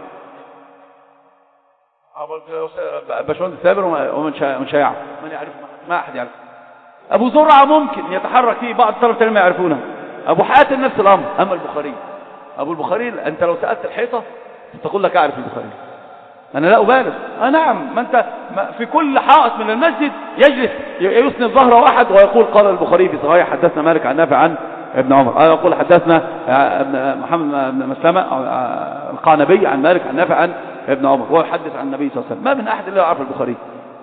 باشمهندس الثابر ومن شايع من يعرف، ما أحد يعرف. أبو زرعة ممكن يتحرك فيه بعض طلبة العلم يعرفونه، أبو حاتم نفس الأمر. أما البخاري، أبو البخاري أنت لو سألت الحيطة تقول لك أعرف البخاري، أنا لا أبالغ. آه نعم، ما أنت في كل حائط من المسجد يجلس يسند ظهر واحد ويقول قال البخاري في صحيح حدثنا مالك عن نافع عن ابن عمر، أنا أقول حدثنا محمد بن مسلمة القعنبي عن مالك عن نافع عن ابن عمر، وهو يحدث عن النبي صلى الله عليه وسلم. ما من أحد إلا يعرف البخاري.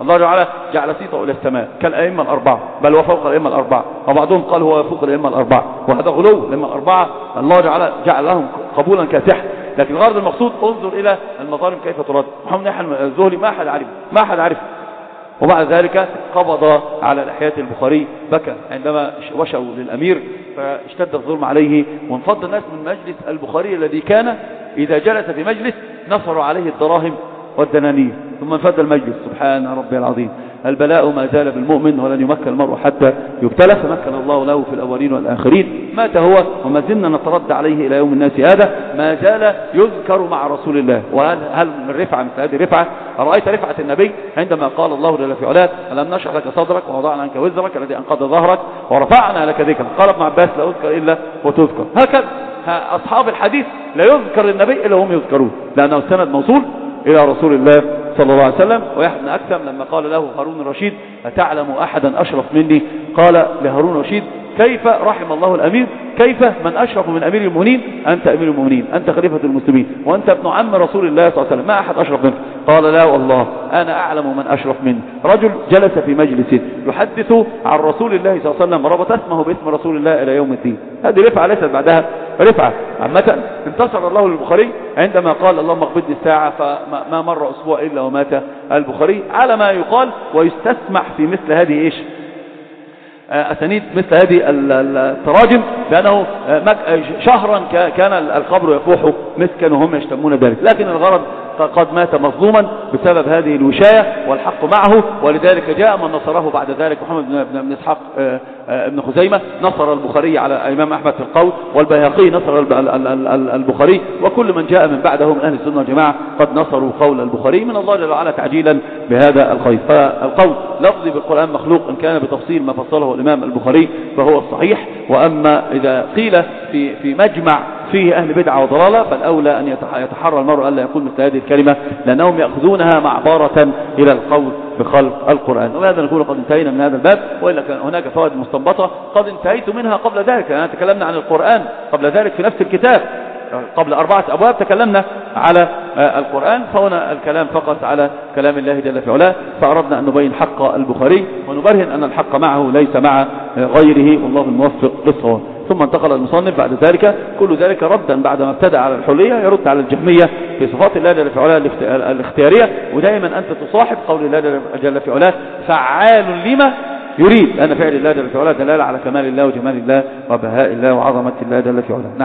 الله تعالى جعل صيته إلى السماء كالأئمة الأربعة، بل وفوق الأئمة الأربعة، وبعضهم قال هو فوق الأئمة الأربعة، وهذا غلو. الأئمة الأربعة الله تعالى جعل لهم قبولا كاسحا، لكن الغرض المقصود انظر إلى المظالم كيف ترد. محمد نحن الزهري ما أحد عرف ما أحد عرف وبعد ذلك قبض على لحية البخاري، بكى عندما وشوا للأمير فاشتد الظلم عليه، وانفض الناس من مجلس البخاري الذي كان إذا جلس في مجلس نصروا عليه الدراهم والدنانير، ثم انفض المجلس. سبحان ربي العظيم. البلاء ما زال بالمؤمن ولن يمكن المرء حتى يبتلى، فمكن الله له في الأولين والآخرين. مات هو وما زلنا نترد عليه إلى يوم الناس هذا، ما زال يذكر مع رسول الله. وهل هل من رفعة مثل هذه الرفعة؟ أرأيت رفعة النبي عندما قال الله جل في علاه ألم نشرح لك صدرك ووضعنا عنك وزرك الذي أنقض ظهرك ورفعنا لك ذكرك. قال ابن عباس لا أذكر إلا وتذكر. هكذا أصحاب الحديث لا يذكر النبي إلا هم يذكرون، لأنه السند موصول إلى رسول الله صلى الله عليه وسلم. ويحيى بن أكثم لما قال له هارون الرشيد أتعلم أحدا أشرف مني؟ قال لهارون الرشيد كيف رحم الله الأمير، كيف من أشرف من أمير المؤمنين؟ أنت أمير المؤمنين، أنت خليفة المسلمين، وأنت ابن عم رسول الله صلى الله عليه وسلم، ما أحد أشرف منك. قال لا والله أنا أعلم من أشرف مني. رجل جلس في مجلس يحدث عن رسول الله صلى الله عليه وسلم ربط اسمه باسم رسول الله إلى يوم الدين. هذه رفعة ليست بعدها رفعة. عامة انتصر الله للبخاري عندما قال اللهم اقبضني الساعة، فما مر أسبوع إلا ومات البخاري على ما يقال. ويستسمح في مثل هذه إيش أسانيد مثل هذه التراجم، لأنه شهرا كان القبر يفوح مسكا وهم يشتمون ذلك، لكن الغرض قد مات مظلوما بسبب هذه الوشاية والحق معه. ولذلك جاء من نصره بعد ذلك محمد بن إسحاق ابن خزيمة نصر البخاري على الإمام أحمد في القول، والبيهقي نصر البخاري، وكل من جاء من بعده من أهل السنة والجماعة قد نصروا قول البخاري من الله جل وعلا تعجيلا بهذا الخير. فالقول لفظي بالقرآن مخلوق إن كان بتفصيل ما فصله الإمام البخاري فهو الصحيح، وأما إذا قيل في في مجمع فيه أهل بدعة وضلالة فالأولى أن يتحرى المرء ألا يقول مثل هذه الكلمة، لأنهم يأخذونها معبارة إلى القول بخلق القرآن. وهذا نقول قد انتهينا من هذا الباب، وإلا كان هناك فوائد مستنبطة قد انتهيت منها قبل ذلك. أنا تكلمنا عن القرآن قبل ذلك في نفس الكتاب، قبل أربعة أبواب تكلمنا على القرآن، فهنا الكلام فقط على كلام الله جل في علاه. فأردنا أن نبين حق البخاري ونبرهن أن الحق معه ليس مع غيره، والله الموفق للصواب. ثم انتقل المصنف بعد ذلك كل ذلك ردا بعد ما ابتدأ على الحلية يرد على الجهمية في صفات الله جل في علاه الاختيارية. ودائما أنت تصاحب قول الله جل في علاه فعال لما يريد، أن فعل الله جل في علاه دلالة على كمال الله وجمال الله وبهاء الله وعظمة الله جل في علاه. نعم.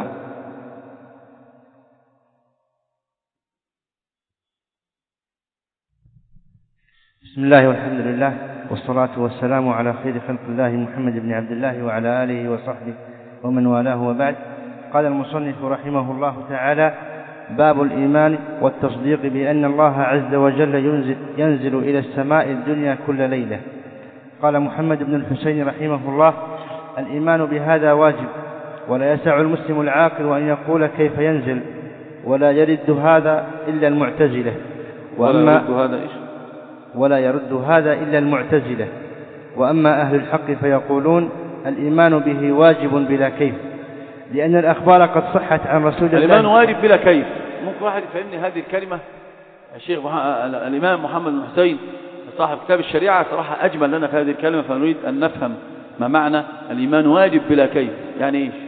بسم الله والحمد لله والصلاة والسلام على خير خلق الله محمد بن عبد الله وعلى آله وصحبه ومن والاه وبعد. قال المصنف رحمه الله تعالى: باب الإيمان والتصديق بأن الله عز وجل ينزل, ينزل إلى السماء الدنيا كل ليلة. قال محمد بن الحسين رحمه الله: الإيمان بهذا واجب، ولا يسع المسلم العاقل أن يقول كيف ينزل، ولا يرد هذا إلا المعتزلة. وأما هذا إيش؟ ولا يرد هذا إلا المعتزلة. وأما أهل الحق فيقولون الإيمان به واجب بلا كيف، لأن الأخبار قد صحت عن رسول الله. الإيمان واجب بلا كيف، ممكن واحد يفهمني هذه الكلمة؟ الشيخ الإمام محمد بن حسين صاحب كتاب الشريعة صراحة أجمل لنا في هذه الكلمة، فنريد أن نفهم ما معنى الإيمان واجب بلا كيف، يعني إيش؟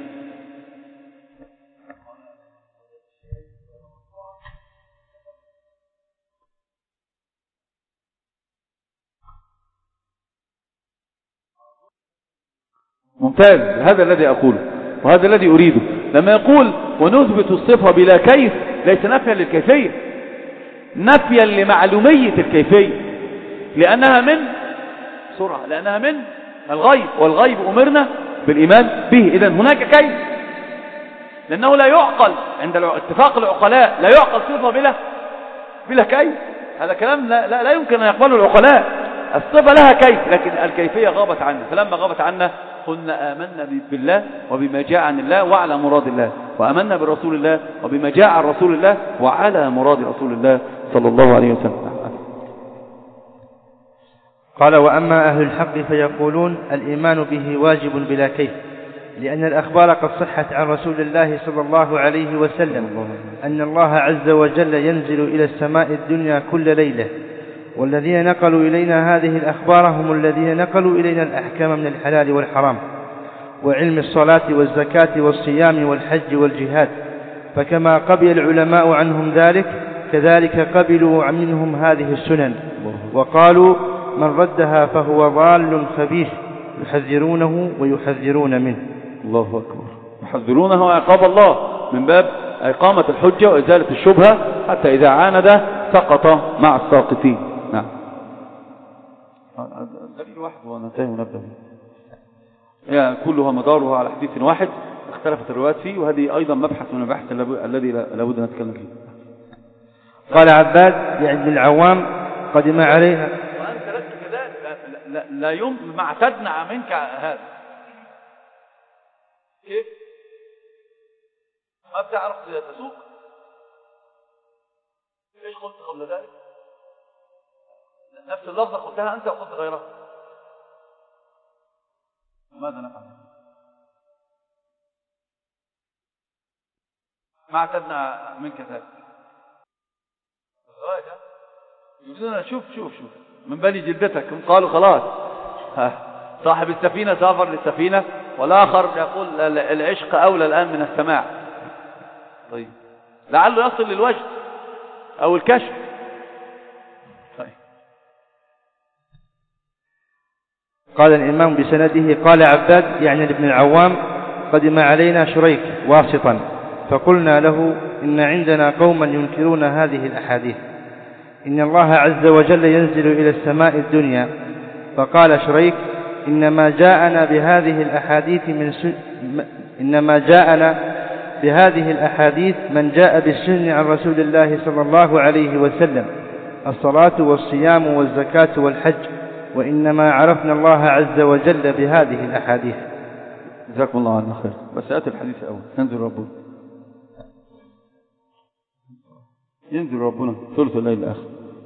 ممتاز، هذا الذي أقوله وهذا الذي أريده. لما يقول ونثبت الصفة بلا كيف ليس نفيا للكيفية، نفيا لمعلومية الكيفية، لأنها من سرعة، لأنها من الغيب، والغيب أمرنا بالإيمان به. إذن هناك كيف، لأنه لا يعقل عند اتفاق العقلاء لا يعقل صفة بلا بلا كيف. هذا كلام لا, لا, لا يمكن أن يقبله العقلاء. الصفة لها كيف، لكن الكيفية غابت عنا. فلما غابت عنا قلنا آمنا بالله وبما جاء عن الله وعلى مراد الله، وآمنا برسول الله وبما جاء عن رسول الله وعلى مراد رسول الله صلى الله عليه وسلم. قال: وأما أهل الحق فيقولون الإيمان به واجب بلا كيف، لأن الأخبار قد صحت عن رسول الله صلى الله عليه وسلم أن الله عز وجل ينزل إلى السماء الدنيا كل ليلة، والذين نقلوا إلينا هذه الأخبار هم الذين نقلوا إلينا الأحكام من الحلال والحرام وعلم الصلاة والزكاة والصيام والحج والجهاد، فكما قبل العلماء عنهم ذلك كذلك قبلوا منهم هذه السنن، وقالوا من ردها فهو ضال خبيث، يحذرونه ويحذرون منه. الله أكبر. يحذرونه عقاب الله من باب إقامة الحجة وإزالة الشبهة، حتى إذا عاند سقط مع الساقطين. نعم. دليل واحد وننتهي ونبدأ. يعني كلها مدارها على حديث واحد اختلفت الروايات فيه، وهذه أيضا مبحث من المباحث الذي لابد أن نتكلم فيه. قال عباد بن العوام قدم عليها وأنت لست كذلك، لا, لا, لا يوم ما اعتدنا منك هذا. كيف؟ ما بتعرف تسوق؟ ايش قلت قبل ذلك؟ نفس اللفظة قلتها أنت وقلت غيرها. ماذا نفعل؟ ما اعتدنا منك ذلك. يقولون شوف شوف شوف من بني جلدتك، هم قالوا خلاص صاحب السفينة سافر للسفينة، والآخر يقول العشق أولى الآن من السماع. طيب لعله يصل للوجد أو الكشف. طيب. قال الإمام بسنده قال عباد يعني ابن العوام قدم علينا شريك واسطا، فقلنا له إن عندنا قوما ينكرون هذه الأحاديث، إن الله عز وجل ينزل إلى السماء الدنيا. فقال شريك إنما جاءنا بهذه الأحاديث من س... إنما جاءنا بهذه الأحاديث من جاء بالسنة عن رسول الله صلى الله عليه وسلم، الصلاة والصيام والزكاة والحج، وإنما عرفنا الله عز وجل بهذه الأحاديث. جزاكم الله عنا خير. بس آتي الحديث الأول. ينزل ربنا ينزل ربنا ثلث الليل الآخر.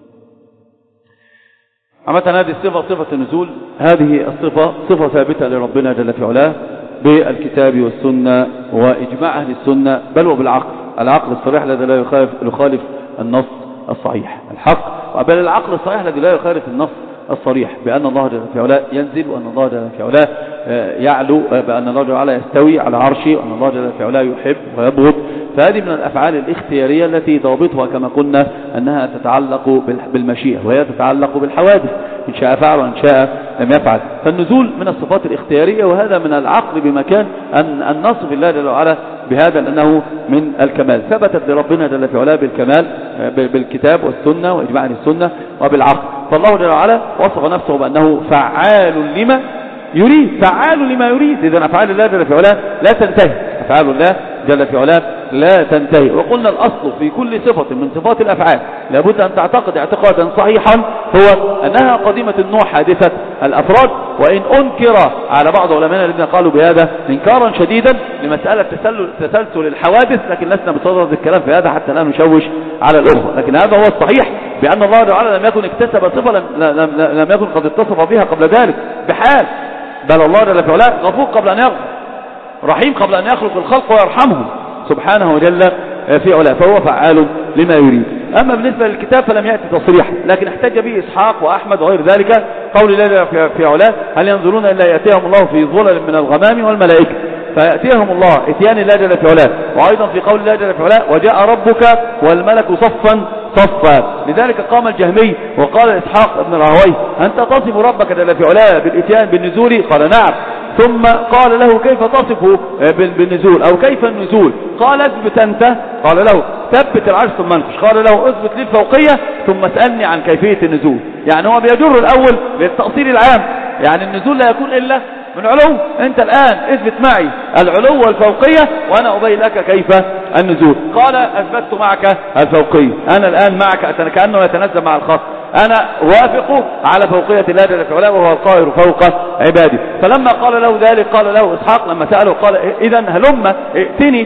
عامة هذه الصفة صفة النزول، هذه الصفة صفة ثابتة لربنا جل في علاه بالكتاب والسنة وإجماع أهل السنة، بل وبالعقل. العقل الصريح الذي لا يخالف, يخالف النص الصحيح الحق، بل العقل الصحيح الذي لا يخالف النص الصريح بأن الله جل في علاه ينزل، وأن الله جل في علاه يعلو، بأن الله جل وعلا يستوي على عرشه، وأن الله جل في علاه يحب ويبغض. فهذه من الأفعال الاختيارية التي ضابطها كما قلنا أنها تتعلق بالمشيئة، وهي تتعلق بالحوادث، إن شاء فعل وإن شاء لم يفعل. فالنزول من الصفات الاختيارية، وهذا من العقل بمكان أن, أن نصف الله جل وعلا بهذا لأنه من الكمال. ثبتت لربنا جل في علاه بالكمال بالكتاب والسنة وإجماع السنة وبالعقل. فالله جل وعلا وصف نفسه بأنه فعال لما يريد، فعال لما يريد. إذن أفعال الله جل في علاه لا تنتهي، أفعال الله جل في علاه لا تنتهي. وقلنا الأصل في كل صفة من صفات الأفعال لابد أن تعتقد اعتقادا صحيحا هو أنها قديمة النوع حادثة الأفراد، وإن أنكر على بعض علماء الذين قالوا بهذا إنكارا شديدا لمسألة تسلسل الحوادث، لكن لسنا بصدد الكلام في هذا حتى لا نشوش على الأخوة. لكن هذا هو الصحيح بأن الله تعالى لم يكن اكتسب صفة لم, لم, لم يكن قد اتصف بها قبل ذلك بحال، بل الله جل في علاه غفور قبل أن يغفر، رحيم قبل أن يخلق الخلق ويرحمهم سبحانه وجل في علاه، فهو فعال لما يريد. أما بالنسبة للكتاب فلم يأتي تصريحا، لكن احتج به إسحاق وأحمد وغير ذلك، قول الله في علاه هل ينظرون إلا يأتيهم الله في ظلل من الغمام والملائكة، فيأتيهم الله اتيان الله جل في علاه. وأيضا في قول الله جل في علاه وجاء ربك والملك صفا صفا. لذلك قام الجهمي وقال إسحاق ابن راهويه أنت تصف ربك جل في علاه بالاتيان بالنزول؟ قال نعم. ثم قال له كيف تصفه بالنزول أو كيف النزول؟ قال اثبت أنت، قال له ثبت العرش ثم انفش، قال له اثبت لي الفوقية ثم اسألني عن كيفية النزول. يعني هو بيجر الأول للتأصيل العام، يعني النزول لا يكون إلا من علو. انت الآن اثبت معي العلو والفوقية وانا ابين لك كيف النزول. قال اثبتت معك الفوقية، انا الآن معك كأنه يتنزل مع الخاص، انا وافق على فوقية الله جل في علاه وهو القاهر فوق عباده. فلما قال له ذلك قال له اسحاق لما سأله قال اذا هلم ائتني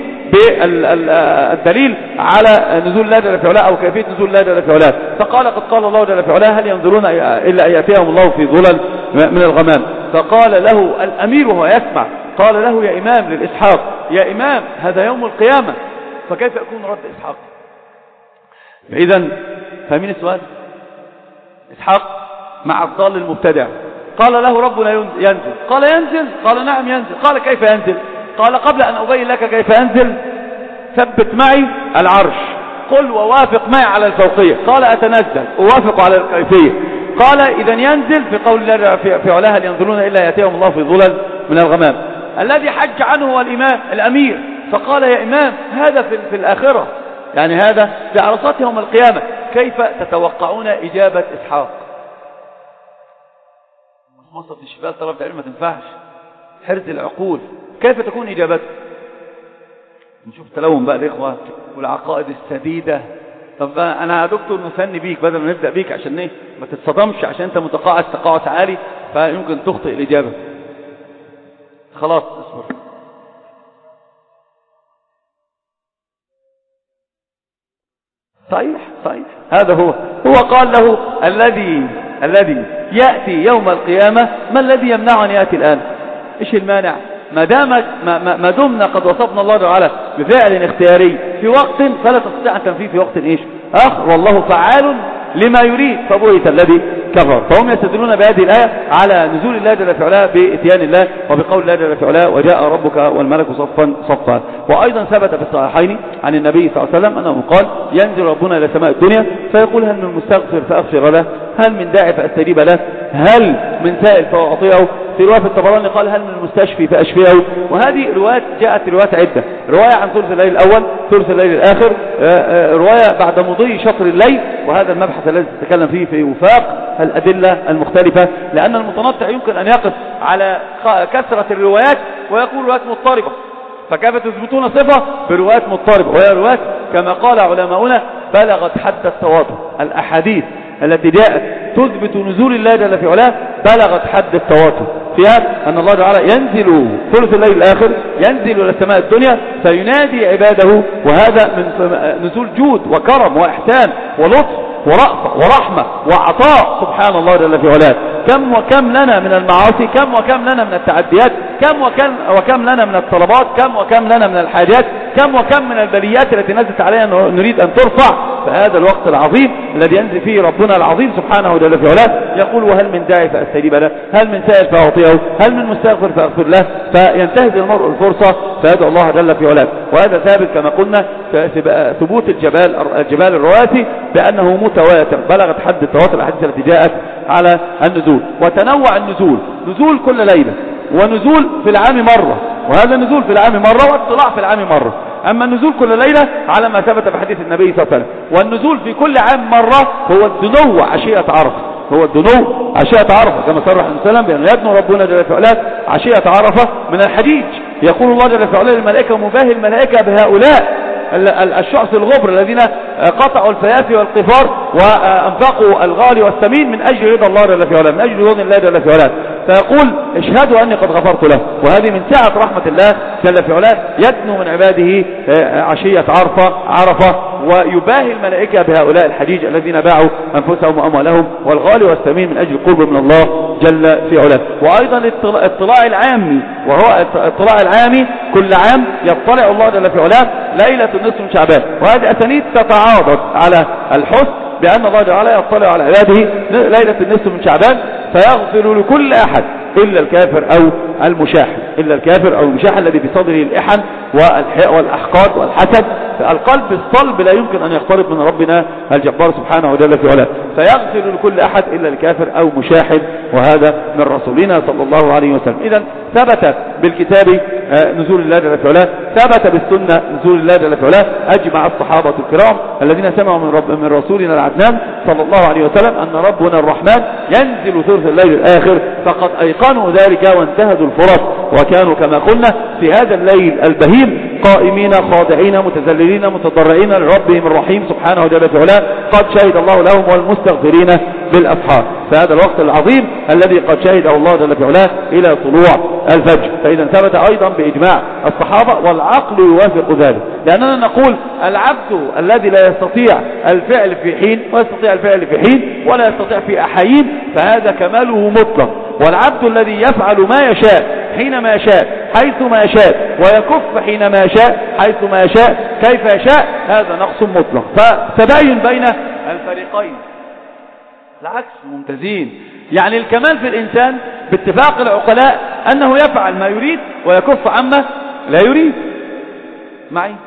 بالدليل على نزول الله جل في علاه او كيفية نزول الله جل في علاه. فقال قد قال الله جل في علاه هل ينظرون الا ان ياتيهم الله في ظلل من الغمام. فقال له الامير وهو يسمع قال له يا امام للاسحاق يا امام هذا يوم القيامة، فكيف يكون رد اسحاق؟ اذا فاهمين السؤال؟ إسحاق مع الضال المبتدع. قال له ربنا ينزل، قال ينزل، قال نعم ينزل. قال كيف ينزل؟ قال قبل أن أبين لك كيف ينزل ثبت معي العرش، قل ووافق معي على الفوقية. قال أتنزل، أوافق على الكيفية. قال إذا ينزل في قول الله في علاه ينظرون إلا يأتيهم الله في ظلل من الغمام. الذي حج عنه هو الإمام الأمير، فقال يا إمام هذا في, في الآخرة، يعني هذا في عرصات يوم القيامة. كيف تتوقعون إجابة إسحاق؟ مصر الشبال طلب العلم ما تنفعش، حرز العقول. كيف تكون إجابته؟ نشوف تلون بقى الإخوة والعقائد السديدة. طب أنا يا دكتور نثني بيك بدل ما نبدأ بيك عشان إيه ما تتصدمش، عشان أنت متقاعس تقاعس عالي فيمكن تخطئ الإجابة. خلاص اصبر. صحيح صحيح، هذا هو هو قال له الذي الذي يأتي يوم القيامة ما الذي يمنع أن يأتي الآن؟ إيش المانع؟ ما دام ما, ما دمنا قد وصفنا الله تعالى بفعل اختياري في وقت فلا تستطيع أن تنفيه في وقت إيش آخر، والله فعال لما يريد. فبهت الذي كفر. فهم يستدلون بهذه الآية على نزول الله جل في علاه بإتيان الله، وبقول الله جل في علاه وجاء ربك والملك صفا صفا. وأيضا ثبت في الصحيحين عن النبي صلى الله عليه وسلم أنه قال ينزل ربنا إلى سماء الدنيا فيقول هل من مستغفر فأغفر له، هل من داعي فأستجيب له، هل من سائل فأعطيه. في رواية في الطبراني قال هل من المستشفي فأشفيه. وهذه روايات جاءت روايات عدة، رواية عن ثلث الليل الأول، ثلث الليل الآخر، رواية بعد مضي شطر الليل. وهذا المبحث الذي تتكلم فيه في وفاق الأدلة المختلفة، لأن المتنطع يمكن أن يقف على كثرة الروايات ويقول روايات مضطربة، فكيف تثبتون صفة بروايات مضطربة؟ وهي روايات كما قال علماؤنا بلغت حد التواتر. الأحاديث التي جاءت تثبت نزول الله جل في علاه بلغت حد التواتر، فيها أن الله تعالى ينزل ثلث الليل الآخر، ينزل إلى السماء الدنيا فينادي عباده، وهذا من نزول جود وكرم وإحسان ولطف ورأفة ورحمة وعطاء سبحان الله جل في علاه. كم وكم لنا من المعاصي، كم وكم لنا من التعديات، كم وكم, وكم لنا من الطلبات، كم وكم لنا من الحاجات، كم وكم من البليات التي نزلت علينا نريد أن ترفع. فهذا الوقت العظيم الذي ينزل فيه ربنا العظيم سبحانه جل في علاه يقول وهل من داعي فأستجيب له، هل من سائل فأعطيه، هل من مستغفر فأغفر له. فينتهز المرء الفرصة فيدعو الله جل في علاه. وهذا ثابت كما قلنا ثبوت الجبال الجبال الرواسي بأنه متواتر بلغت حد التواتر الأحاديث التي جاءت على النزول. وتنوع النزول، نزول كل ليلة، ونزول في العام مرة، وهذا النزول في العام مرة واطلاع في العام مرة. أما النزول كل ليلة على ما ثبت في حديث النبي صلى الله عليه وسلم. والنزول في كل عام مرة هو الدنو عشية عرفة، هو الدنو عشية عرفة كما صرح النبي صلى الله عليه وسلم بأن يدنو ربنا جل في علاه عشية عرفة من الحديد. يقول الله جل في علاه للملائكة مباهي الملائكة بهؤلاء الشعث الغبر الذين قطعوا الفيافي والقفار وأنفقوا الغالي والثمين من أجل رضا الله جل في علاه، من أجل رضا الله جل في علاه. فيقول اشهدوا أني قد غفرت له. وهذه من سعة رحمة الله جل في علاه يدنو من عباده عشية عرفة عرفة ويباهي الملائكة بهؤلاء الحجيج الذين باعوا أنفسهم وأموالهم والغالي والثمين من أجل قرب من الله جل في علاه. وأيضا الاطلاع العامي، وهو الاطلاع العامي كل عام يطلع الله جل في علاه ليلة النصف من شعبان. وهذه أسانيد تتعاضد على الحسن بأن الله تعالى يطلع على عباده ليلة النصف من شعبان فيغفر لكل أحد إلا الكافر أو المشاحن، إلا الكافر أو المشاحن الذي في صدره الإحن والأحقاد والحسد. فالقلب الصلب لا يمكن أن يقترب من ربنا الجبار سبحانه وجل في علاه، فيغفر لكل أحد إلا الكافر أو مشاحن، وهذا من رسولنا صلى الله عليه وسلم. إذن ثبت بالكتاب نزول الله جل في علاه، ثبت بالسنة نزول الله جل في علاه. أجمع الصحابة الكرام الذين سمعوا من, رب من رسولنا العدنان صلى الله عليه وسلم أن ربنا الرحمن ينزل ثلث الليل الآخر، فقد أيقنوا ذلك وانتهزوا الفرص، وكانوا كما قلنا في هذا الليل البهيم قائمين خاضعين متذللين متضرعين لربهم الرحيم سبحانه وجل في علاه، قد شهد الله لهم والمستغفرين بالأسحار. فهذا الوقت العظيم الذي قد شهده الله جل في علاه إلى طلوع الفجر. فإذا ثبت أيضا بإجماع الصحابة والعقل يوافق ذلك، لأننا نقول العبد الذي لا يستطيع الفعل في حين ويستطيع الفعل في حين ولا يستطيع في أحايين فهذا كماله مطلق، والعبد الذي يفعل ما يشاء حينما يشاء حيث ما يشاء ويكف حينما يشاء حيث ما يشاء كيف يشاء هذا نقص مطلق. فتباين بين الفريقين العكس ممتازين. يعني الكمال في الإنسان باتفاق العقلاء أنه يفعل ما يريد ويكف عما لا يريد. معي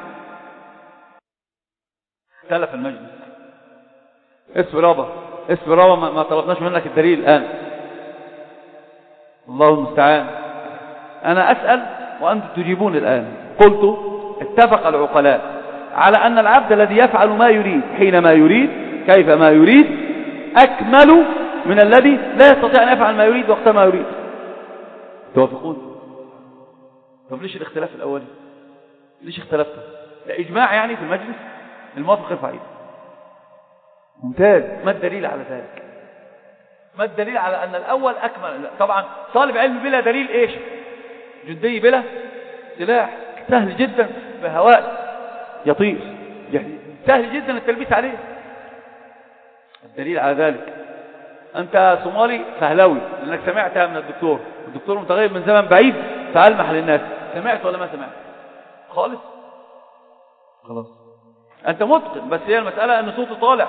تلف المجلس. اسم رابا اسم رابا ما, ما طلبناش منك الدليل الآن. الله المستعان. أنا أسأل وأنتم تجيبون الآن. قلت اتفق العقلاء على أن العبد الذي يفعل ما يريد حينما يريد كيف ما يريد أكمل من الذي لا يستطيع أن يفعل ما يريد وقت ما يريد. توافقون؟ طب ليش الاختلاف الأولي؟ ليش اختلفتوا؟ إجماع يعني في المجلس. الموافق يرفع يده. ممتاز. ما الدليل على ذلك؟ ما الدليل على أن الأول أكمل؟ طبعا طالب علم بلا دليل إيش؟ جدي بلا سلاح. سهل جدا بهواء يطير، يعني سهل جدا التلبيس عليه. الدليل على ذلك أنت صومالي فهلوي لأنك سمعتها من الدكتور، الدكتور متغيب من زمن بعيد فألمح للناس. سمعت ولا ما سمعت؟ خالص خلاص أنت متقن، بس هي المسألة أن صوته طالع.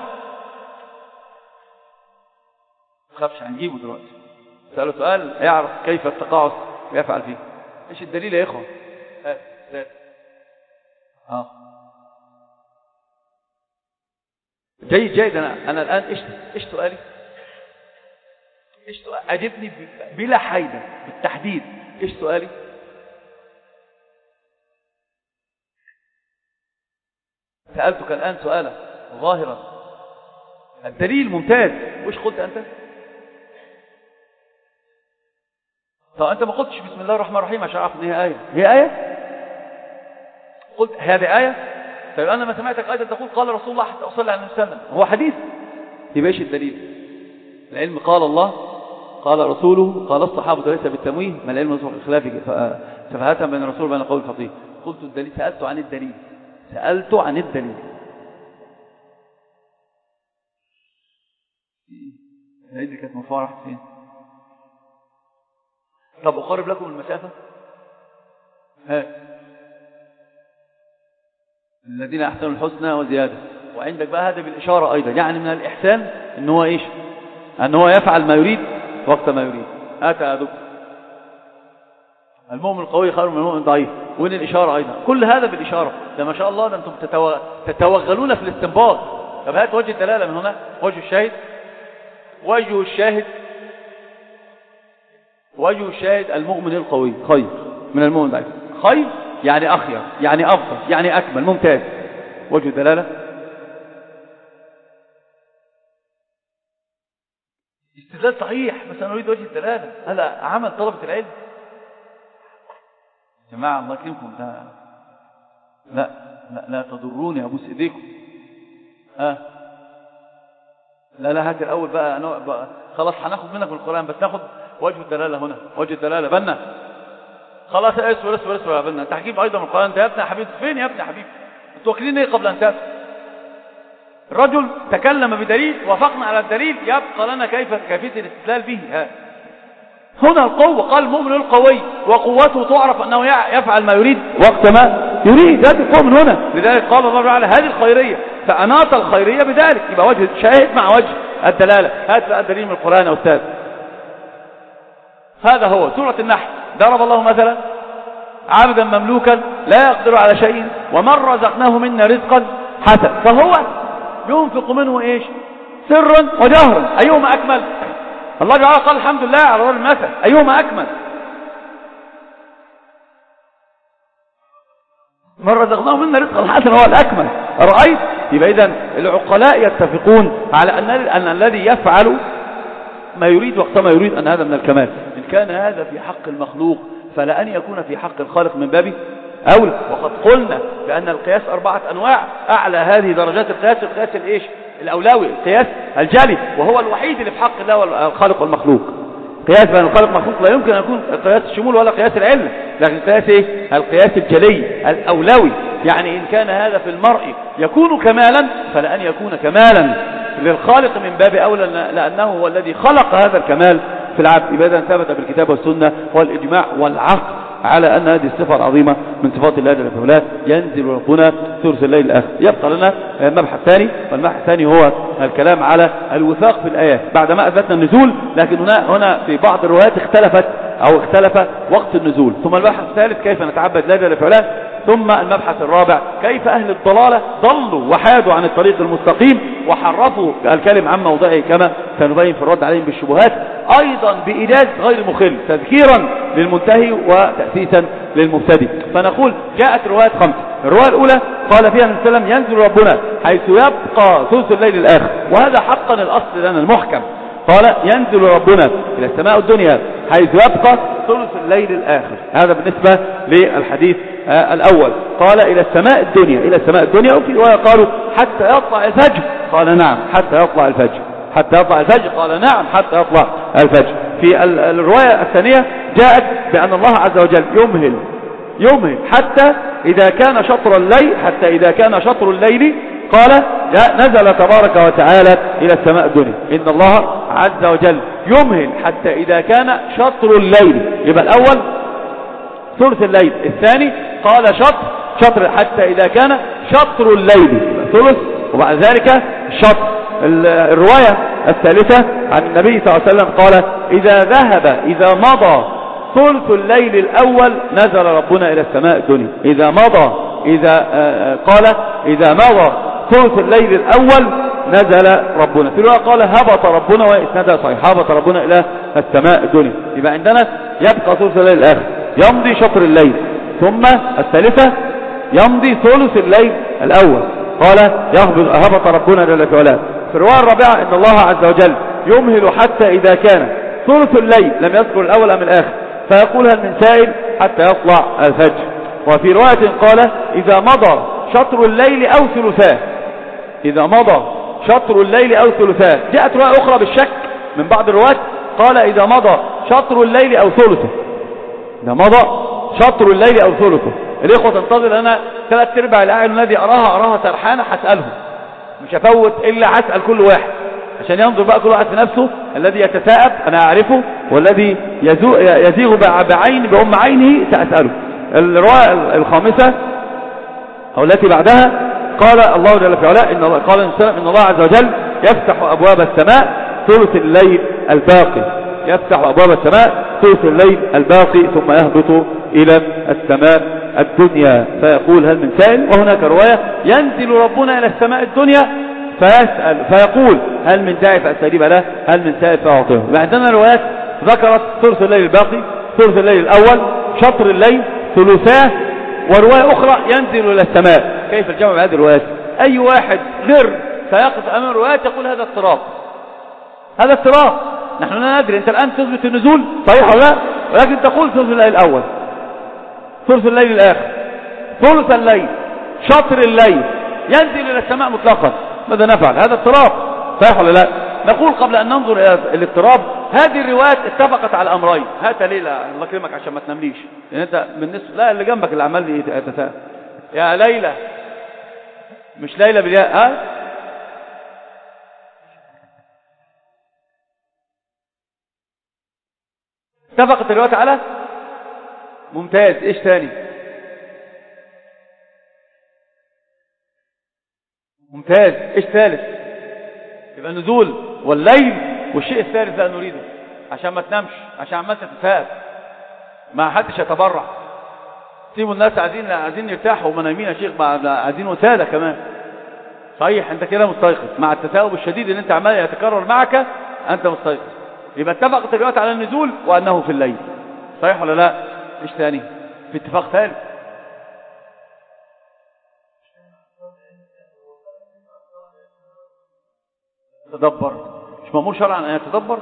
ما تخافش هنجيبه دلوقتي. سأله سؤال يعرف كيف التقاعس ويفعل فيه. ايش الدليل يا إخوة؟ ها ها ها جيد جيد. أنا, أنا الآن إيش إيش سؤالي؟ إيش سؤالي؟ أجبني بلا حيدة بالتحديد. إيش سؤالي؟ سألتك الآن سؤالا ظاهرا. الدليل ممتاز. وإيش قلت أنت؟ طب أنت ما قلتش بسم الله الرحمن الرحيم عشان أعرف إن هي آية. هي آية؟ قلت هذه آية. طيب أنا ما سمعتك آية تقول قال رسول الله حتى أصلي على النبي. هو حديث. يبقى إيش الدليل؟ العلم قال الله قال رسوله قال الصحابة ليس بالتمويه، ما العلم يصبح الخلافي سفهاتا بين الرسول وبين قول الفقيه. قلت الدليل. سألت عن الدليل. سألت عن الدليل. العيد كانت مرفوعة راحت فين؟ طب أقرب لكم المسافة. ها الذين أحسنوا الحسنى وزيادة. وعندك بقى هذا بالإشارة أيضا، يعني من الإحسان إن هو إيش؟ أن هو يفعل ما يريد وقت ما يريد. هات يا دكتور. المؤمن القوي خير من المؤمن الضعيف. وين الإشارة أيضا؟ كل هذا بالإشارة. ده ما شاء الله ده أنتم تتو... تتوغلون في الاستنباط. طب هات وجه الدلالة من هنا. وجه الشاهد وجه الشاهد وجه الشاهد المؤمن القوي خير من المؤمن الضعيف. خير يعني أخير يعني أفضل يعني أكمل. ممتاز. وجه الدلالة استدلال صحيح، بس أنا أريد وجه الدلالة. هذا عمل طلبة العلم. جماعة الله يكرمكم. لا لا لا, لا تضروني أبوس إيديكم. ها لا لا هات الأول بقى, أنا بقى خلاص هناخد منك من القرآن، بس ناخد وجه الدلالة هنا. وجه الدلالة بنا خلاص. اسور اسور اسور يا بنا. انت هتجيب أيضا من القرآن. انت يا ابني يا حبيبي فين يا ابني يا حبيبي؟ انتوا واكلين ايه قبل أن تأتوا؟ الرجل تكلم بدليل وافقنا على الدليل، يبقى لنا كيف كيفية الاستدلال به. ها هنا القوة. قال المؤمن القوي وقوته تعرف أنه يفعل ما يريد وقت ما يريد. هذه القوة من هنا. لذلك قال الله تعالى هذه الخيرية فأناط الخيرية بذلك. يبقى وجه شاهد مع وجه الدلالة. هات بقى الدليل من القرآن يا أستاذ. هذا هو سورة النحل. ضرب الله مثلا عبدا مملوكا لا يقدر على شيء ومن رزقناه منا رزقا حسنا فهو ينفق منه ايش؟ سرا وجهرا. ايهما اكمل؟ الله تعالى قال الحمد لله على ضرب المثل. ايهما اكمل؟ من رزقناه منا رزقا حسنا هو الاكمل. رأيت؟ يبقى اذا العقلاء يتفقون على ان ان الذي يفعل ما يريد وقت ما يريد أن هذا من الكمال. إن كان هذا في حق المخلوق فلأن يكون في حق الخالق من بابه أولى. وقد قلنا بأن القياس أربعة أنواع. أعلى هذه درجات القياس القياس الإيش؟ الأولوي. القياس الجلي وهو الوحيد اللي في حق الله والخالق والمخلوق. قياس بين الخالق والمخلوق لا يمكن أن يكون قياس الشمول ولا قياس العلم، لكن قياس إيه؟ القياس الجلي الأولوي. يعني إن كان هذا في المرء يكون كمالا فلأن يكون كمالا للخالق من باب أولى، لأنه هو الذي خلق هذا الكمال في العبد. إذا ثبت بالكتاب والسنة والإجماع والعقل على أن هذه الصفة العظيمة من صفات الله جل وعلا. ينزل ربنا ثلث الليل الآخر. يبقى لنا مبحث ثاني، والمبحث الثاني هو الكلام على الوثاق في الآيات بعد ما أثبتنا النزول، لكن هنا هنا في بعض الروايات اختلفت أو اختلف وقت النزول. ثم المبحث الثالث كيف نتعبد الله جل وعلا. ثم المبحث الرابع كيف أهل الضلالة ضلوا وحادوا عن الطريق المستقيم وحرفوا الكلم عن موضعه كما سنبين في الرد عليهم بالشبهات، أيضا بإيجاز غير مخل، تذكيرا للمنتهي وتأسيسا للمبتدئ. فنقول جاءت روايات خمسة. الرواية الأولى قال فيها النبي صلى الله عليه وسلم ينزل ربنا حيث يبقى ثلث الليل الآخر، وهذا حقا الأصل لنا المحكم. قال ينزل ربنا إلى السماء الدنيا حيث يبقى ثلث الليل الآخر. هذا بالنسبة للحديث آه الأول. قال إلى السماء الدنيا، إلى السماء الدنيا. وفي رواية قالوا حتى يطلع الفجر، قال نعم حتى يطلع الفجر، حتى يطلع الفجر، قال نعم حتى يطلع الفجر. في الرواية الثانية جاءت بأن الله عز وجل يمهل يمهل حتى إذا كان شطر الليل، حتى إذا كان شطر الليل قال نزل تبارك وتعالى إلى السماء الدنيا. إن الله عز وجل يمهل حتى إذا كان شطر الليل. يبقى الأول ثلث الليل، الثاني قال شطر شطر حتى إذا كان شطر الليل ثلث، وبعد ذلك شطر. الرواية الثالثة عن النبي صلى الله عليه وسلم قال إذا ذهب إذا مضى ثلث الليل الأول نزل ربنا إلى السماء الدنيا. إذا مضى إذا قال إذا مضى ثلث الليل الأول نزل ربنا. في الرواية قال هبط ربنا، وإسنادها صحيح، هبط ربنا إلى السماء الدنيا. يبقى عندنا يبقى ثلث الليل الآخر، يمضي شطر الليل، ثم الثالثة يمضي ثلث الليل الأول، قال هبط ربنا جل وعلا. في الرواية الرابعة إن الله عز وجل يمهل حتى إذا كان ثلث الليل، لم يذكر الأول أم الآخر، فيقول هل من سائل حتى يطلع الفجر. وفي رواية قال إذا مضى شطر الليل أو ثلثاه، إذا مضى شطر الليل أو ثلثاه. جاءت رواية أخرى بالشك من بعض الرواة قال إذا مضى شطر الليل أو ثلثه، إذا مضى شطر الليل أو ثلثه. الإخوة تنتظر أنا ثلاث أرباع الأعين الذي أراها أراها سرحانة هسألهم، مش هفوت إلا هسأل كل واحد عشان ينظر بقى كل واحد في نفسه. الذي يتثاءب أنا أعرفه، والذي يزيغ بعين بأم عينه سأسأله. الرواية الخامسة أو التي بعدها قال الله جل وعلا إن الله قال إن الله عز وجل يفتح أبواب السماء ثلث الليل الباقي، يفتح أبواب السماء ثلث الليل الباقي ثم يهبط إلى السماء الدنيا فيقول هل من سائل. وهناك رواية ينزل ربنا إلى السماء الدنيا فيسأل فيقول هل من داعي فأستجيب له، هل من سائل فأعطيه. عندنا روايات ذكرت ثلث الليل الباقي، ثلث الليل الأول، شطر الليل، ثلثاه، ورواية أخرى ينزل إلى السماء. كيف الجمع بهذه الروايات؟ أي واحد غير سيقف أمام الروايات يقول هذا اضطراب، هذا اضطراب. نحن لا ندري، أنت الآن تثبت النزول صحيح ولا لا، ولكن تقول ثلث الليل الأول، ثلث الليل الآخر، ثلث الليل، شطر الليل، ينزل إلى السماء مطلقا. ماذا نفعل؟ هذا اضطراب صحيح ولا لا؟ نقول قبل أن ننظر إلى الاضطراب هذه الروايات اتفقت على أمرين. هات ليلى الله يكرمك عشان ما تنامليش، لأن أنت بالنسبة لا اللي جنبك اللي عمال يتساءل يا ليلى، مش ليلى بالياء، ها اتفقت الروايات على ممتاز. ايش ثاني؟ ممتاز. ايش ثالث؟ يبقى النزول والليل. والشيء الثالث لا نريده عشان ما تنامش، عشان عمال تتفائل ما حدش يتبرع. سيبوا الناس عايزين عايزين يرتاحوا وما نايمين يا شيخ، عايزين وساده كمان. صحيح انت كده مستيقظ مع التثاؤب الشديد اللي انت عمال يتكرر معك، انت مستيقظ. يبقى اتفقت الروايات على النزول وانه في الليل صحيح ولا لا؟ ايش ثاني؟ في اتفاق ثالث تدبر، مش مأمور شرعا ان يتدبر.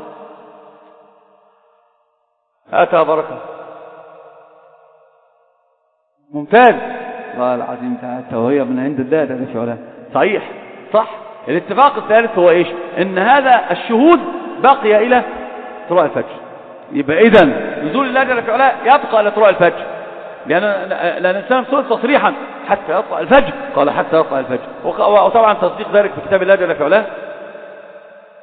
اتى بركه ممتاز. الله العظيم تعالى وهي من عند الله ده في علاه. صحيح صح. الاتفاق الثالث هو ايش؟ ان هذا الشهود بقي الى طلوع الفجر. يبقى اذا نزول الله جل في علاه يبقى الى طلوع الفجر، لان لان الانسان سئل تصريحا حتى يطلع الفجر، قال حتى يطلع الفجر. وطبعا تصديق ذلك في كتاب الله جل في علاه.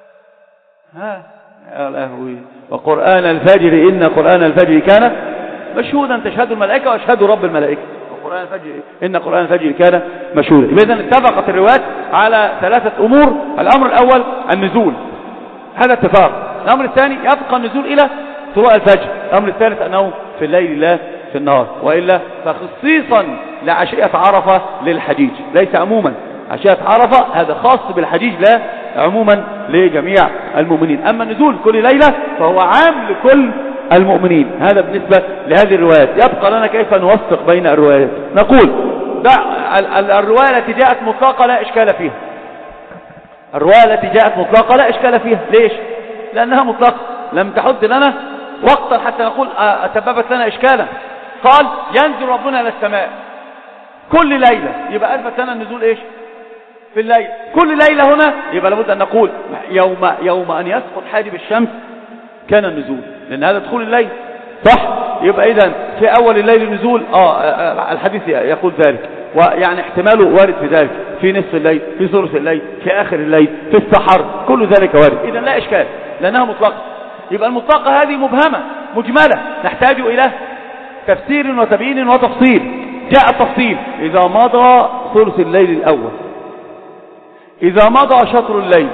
ها يا لهوي وقرآن الفجر إن قرآن الفجر كان مشهودا تشهد الملائكة وأشهد رب الملائكة. وقرآن الفجر إن قرآن الفجر كان مشهودا. إذن اتفقت الروايات على ثلاثة أمور. الأمر الأول النزول، هذا اتفاق. الأمر الثاني يبقى النزول إلى طلوع الفجر. الأمر الثالث أنه في الليل لا في النهار، وإلا فخصيصا لعشية عرفة للحجيج، ليس عموما. عشية عرفة هذا خاص بالحجيج لا عموما لجميع المؤمنين. أما النزول كل ليلة فهو عام لكل المؤمنين. هذا بالنسبة لهذه الروايات. يبقى لنا كيف نوفق بين الروايات. نقول الرواية التي جاءت مطلقة لا إشكال فيها. الرواية التي جاءت مطلقة لا إشكال فيها. ليش؟ لأنها مطلقة، لم تحد لنا وقتا حتى نقول أسببت لنا إشكالا. قال ينزل ربنا إلى السماء كل ليلة، يبقى أثبت لنا النزول إيش؟ في الليل. كل ليلة هنا يبقى لابد أن نقول يوم, يوم أن يسقط حاجب الشمس كان النزول، لأن هذا دخول الليل صح. يبقى إذن في أول الليل النزول آه الحديث يقول ذلك، ويعني احتماله وارد في ذلك، في نصف الليل، في ثلث الليل، في آخر الليل، في السحر، كل ذلك وارد. إذن لا إشكال لأنها مطلقة. يبقى المطلقة هذه مبهمة مجملة نحتاج إلى تفسير وتبيين وتفصيل. جاء التفصيل إذا مضى ثلث الليل الأول، إذا مضى شطر الليل،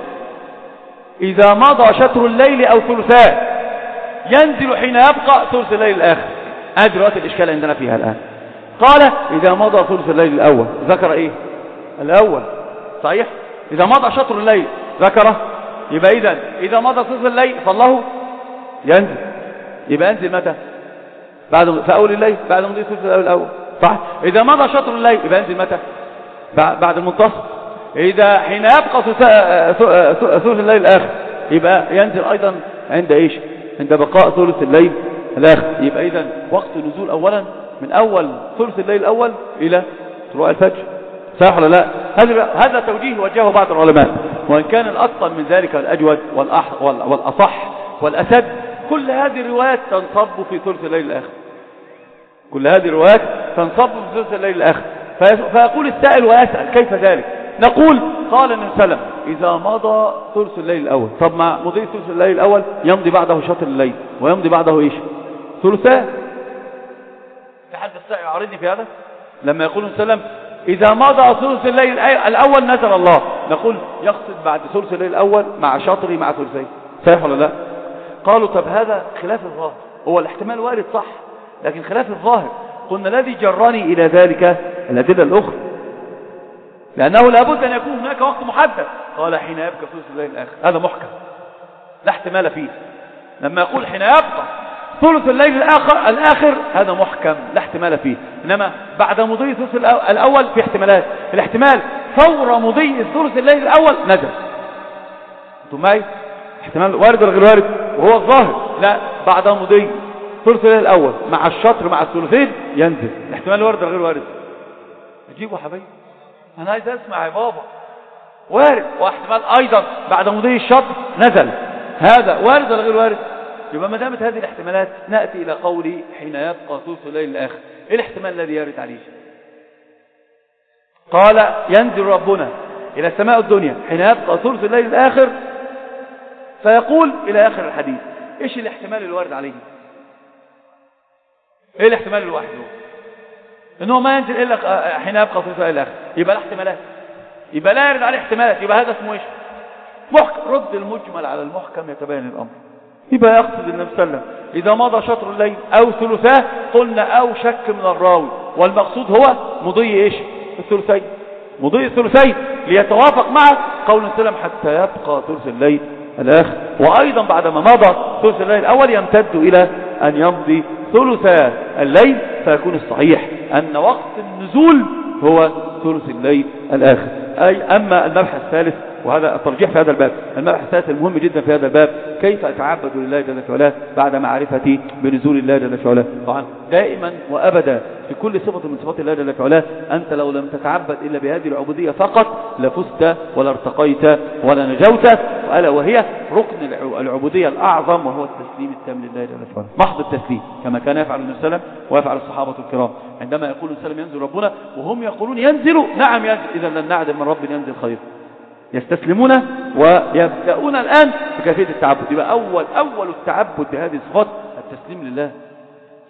إذا مضى شطر الليل أو ثلثاه ينزل حين يبقى ثلث الليل الآخر. هذه دلوقتي الإشكال عندنا فيها الآن. قال إذا مضى ثلث الليل الأول، ذكر إيه؟ الأول صحيح. إذا مضى شطر الليل ذكره، يبقى إذا إذا مضى ثلث الليل فالله ينزل. يبقى ينزل متى؟ بعد في أول الليل، بعد مضي ثلث الليل الأول صح. إذا مضى شطر الليل يبقى ينزل متى؟ بعد المنتصف. إذا حين يبقى ثلث الليل الآخر يبقى ينزل أيضا عند إيش؟ عند بقاء ثلث الليل الآخر. يبقى إذن وقت النزول أولا من أول ثلث الليل الأول إلى طلوع الفجر صح ولا لا؟ هذا توجيه وجهه بعض العلماء، وإن كان الأفضل من ذلك الأجود والأصح والأسد كل هذه الروايات تنصب في ثلث الليل الآخر. كل هذه الروايات تنصب في ثلث الليل الآخر. فيقول السائل ويسأل كيف ذلك؟ نقول قال النبي صلى الله عليه وسلم إذا مضى ثلث الليل الأول. طب مع مضي ثلث الليل الأول يمضي بعده شطر الليل ويمضي بعده إيش؟ ثلثان. في حد السائل يعارضني في هذا؟ لما يقول النبي صلى الله عليه وسلم إذا مضى ثلث الليل الأول نزل الله، نقول يقصد بعد ثلث الليل الأول مع شطري مع ثلثين صحيح ولا لا؟ قالوا طب هذا خلاف الظاهر. هو الاحتمال وارد صح، لكن خلاف الظاهر. قلنا الذي جرني إلى ذلك الأدلة الأخرى، لأنه لابد أن يكون هناك وقت محدد. قال حين يبقى ثلث الليل الآخر، هذا محكم لا احتمال فيه. لما يقول حين يبقى ثلث الليل الآخر الآخر هذا محكم لا احتمال فيه. إنما بعد مضي ثلث الأول في احتمالات. الاحتمال فور مضي ثلث الليل الأول نزل. انتم معي؟ احتمال وارد ولا غير وارد؟ وهو الظاهر لا، بعد مضي ثلث الليل الأول مع الشطر مع الثلثين ينزل. الاحتمال وارد ولا غير وارد؟ اجيبوا حبايبي، أنا عايز أسمع يا بابا. وارد. واحتمال أيضا بعد مضي الشطر نزل، هذا وارد ولا غير وارد؟ يبقى ما دامت هذه الاحتمالات نأتي إلى قولي حين يبقى ثلث الليل الآخر. إيه الاحتمال الذي يرد عليه؟ قال ينزل ربنا إلى السماء الدنيا حين يبقى ثلث الليل الآخر فيقول إلى آخر الحديث. إيش الاحتمال الوارد عليه؟ إيه الاحتمال الواحد هو؟ إنه ما ينزل إلا حين يبقى ثلث الليل الآخر. يبقى الاحتمالات، يبقى لا يرد عليه احتمالات، يبقى هذا اسمه إيش؟ محكم. رد المجمل على المحكم يتبين الأمر. يبقى يقصد النبي صلى الله عليه وسلم إذا مضى شطر الليل أو ثلثاه قلنا أو شك من الراوي، والمقصود هو مضي إيش؟ الثلثين. مضي الثلثين ليتوافق مع قول السلام حتى يبقى ثلث الليل الآخر. وأيضا بعدما مضى ثلث الليل الأول يمتد إلى أن يمضي ثلث الليل، فيكون الصحيح أن وقت النزول هو ثلث الليل الآخر. أي أما المبحث الثالث، وهذا الترجيح في هذا الباب، المبحث الثالث المهم جدا في هذا الباب كيف أتعبد لله جل وعلا بعد معرفتي بنزول الله جل وعلا. طبعا دائما وأبدا في كل صفة من صفات الله جل وعلا أنت لو لم تتعبد إلا بهذه العبودية فقط لفزت ولا ارتقيت ولا نجوت، وألا وهي ركن العبودية الأعظم وهو التسليم التام لله جل وعلا، محض التسليم كما كان يفعل النبي صلى الله عليه وسلم ويفعل الصحابة الكرام. عندما يقول النبي صلى الله عليه وسلم ينزل ربنا وهم يقولون ينزل، نعم ينزل، إذا لن نعدم من رب ينزل خير. يستسلمون ويبدأون الآن بكيفية التعبد. يبقى أول أول التعبد بهذه الصفات التسليم لله.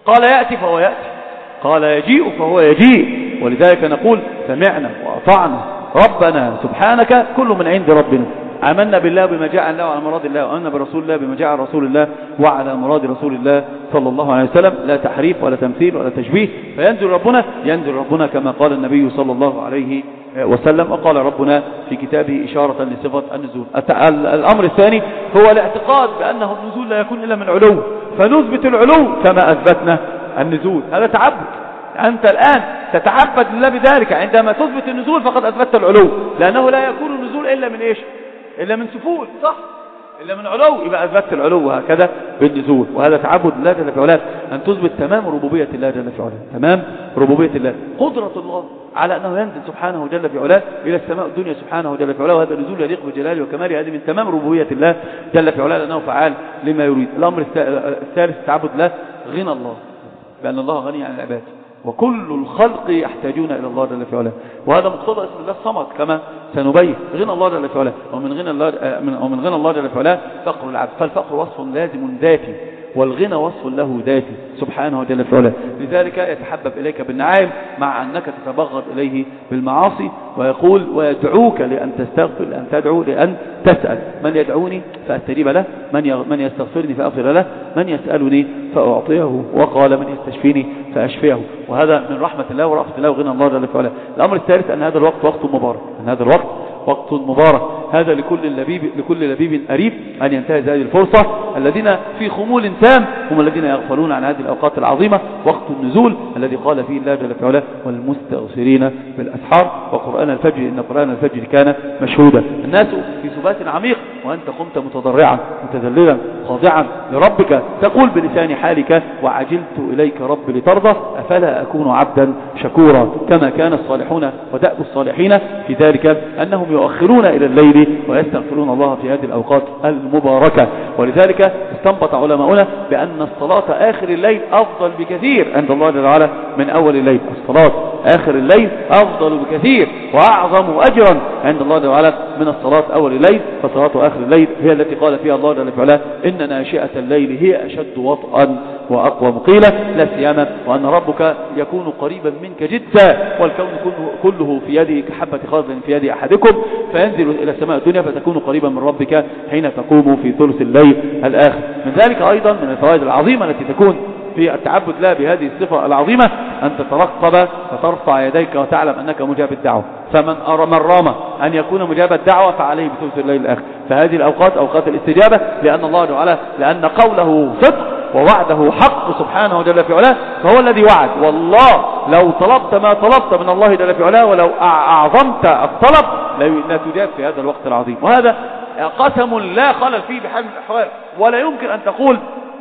قال يأتي فهو يأتي، قال يجيء فهو يجيء. ولذلك نقول سمعنا وأطعنا ربنا سبحانك كل من عند ربنا، آمنا بالله بما جاء الله وعلى مراد الله، وآمنا برسول الله بما جاء عن رسول الله وعلى مراد رسول الله صلى الله عليه وسلم، لا تحريف ولا تمثيل ولا تشبيه. فينزل ربنا ينزل ربنا كما قال النبي صلى الله عليه وسلم، وقال ربنا في كتابه إشارة لصفة النزول. الأمر الثاني هو الاعتقاد بأنه النزول لا يكون إلا من علو، فنثبت العلو كما أثبتنا النزول. هذا تعبد، أنت الآن تتعبد لله بذلك. عندما تثبت النزول فقد أثبت العلو، لأنه لا يكون النزول إلا من إيش؟ إلا من سفول، صح؟ إلا من علو، يبقى أثبت العلو هكذا بالنزول. وهذا تعبد الله جل في علاه، أن تثبت تمام ربوبية الله جل في علاه، تمام ربوبية الله، قدرة الله على أنه ينزل سبحانه جل في علاه إلى السماء الدنيا سبحانه جل في علاه، وهذا النزول يليق بجلاله وكماله. هذه من تمام ربوبية الله جل في علاه، لأنه فعال لما يريد. الأمر الثالث تعبد الله غنى الله، بأن الله غني عن العباد، وكل الخلق يحتاجون إلى الله جل في علاه، وهذا مقتضى اسم الله الصمد كما سنبين. غنى الله جل في علاه، ومن غنى الله ومن غنى الله جل في علاه فقر العبد، فالفقر وصف لازم ذاتي، والغنى وصف له ذاتي سبحانه جل في علاه. لذلك يتحبب إليك بالنعائم مع أنك تتبغض إليه بالمعاصي، ويقول ويدعوك لأن تستغفر، لأن تدعو، لأن تسأل. من يدعوني فأستجيب له، من من يستغفرني فأغفر له، من يسألني فأعطيه، وقال من يستشفيني فأشفيه. وهذا من رحمة الله ورأفة الله وغنى الله جل في علاه. الأمر الثالث أن هذا الوقت وقت مبارك، أن هذا الوقت وقت مبارك، هذا لكل لبيب لكل لبيب أريب أن ينتهز هذه الفرصة. الذين في خمول تام هم الذين يغفلون عن هذه الأوقات العظيمة، وقت النزول الذي قال فيه الله جل في علاه والمستغفرين بالأسحار، وقرآن الفجر إن قرآن الفجر كان مشهودا. الناس في سبات عميق، وأنت قمت متضرعا متذللا خاضعا لربك، تقول بلسان حالك وعجلت إليك رب لترضى، أفلا أكون عبدا شكورا. كما كان الصالحون ودأب الصالحين في ذلك أنهم يؤخرون إلى الليل ويستغفرون الله في هذه الأوقات المباركة. ولذلك استنبط علماؤنا بأن الصلاة آخر الليل أفضل بكثير عند الله جل وعلا من أول الليل. الصلاة آخر الليل أفضل بكثير وأعظم أجرا عند الله جل وعلا من الصلاة أول الليل. فصلاة آخر الليل هي التي قال فيها الله جل وعلا إن ناشئة الليل هي أشد وطئا وأقوى مقيلة، لا سيما وأن ربك يكون قريبا منك جدا، والكون كله في يد كحبة خردل في يد أحدكم، فينزل إلى سماء الدنيا فتكون قريبا من ربك حين تقوم في ثلث الليل الآخر. من ذلك أيضا من الفوائد العظيمة التي تكون في التعبد له بهذه الصفة العظيمة أن تترقب فترفع يديك وتعلم أنك مجاب الدعوة. فمن من رام أن يكون مجاب الدعوة فعليه بثلث الليل الآخر. فهذه الأوقات أوقات الاستجابة، لأن الله تعالى لأن قوله صدق ووعده حق سبحانه جل في علاه، فهو الذي وعد. والله لو طلبت ما طلبت من الله جل في علاه ولو أعظمت الطلب لا تجاب في هذا الوقت العظيم. وهذا قسم لا خلل فيه بحال من الأحوال، ولا يمكن أن تقول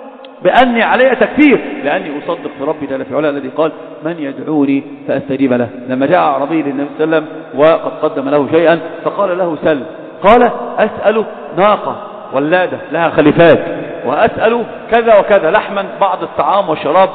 بأني علي تكفير، لأني أصدق في ربي جل في علاه الذي قال من يدعوني فأستجيب له. لما جاء عربي للنبي صلى الله عليه وسلم وقد قدم له شيئا فقال له سل، قال أسأل ناقة ولادة لها خليفات، وأسأل كذا وكذا لحما بعض الطعام والشراب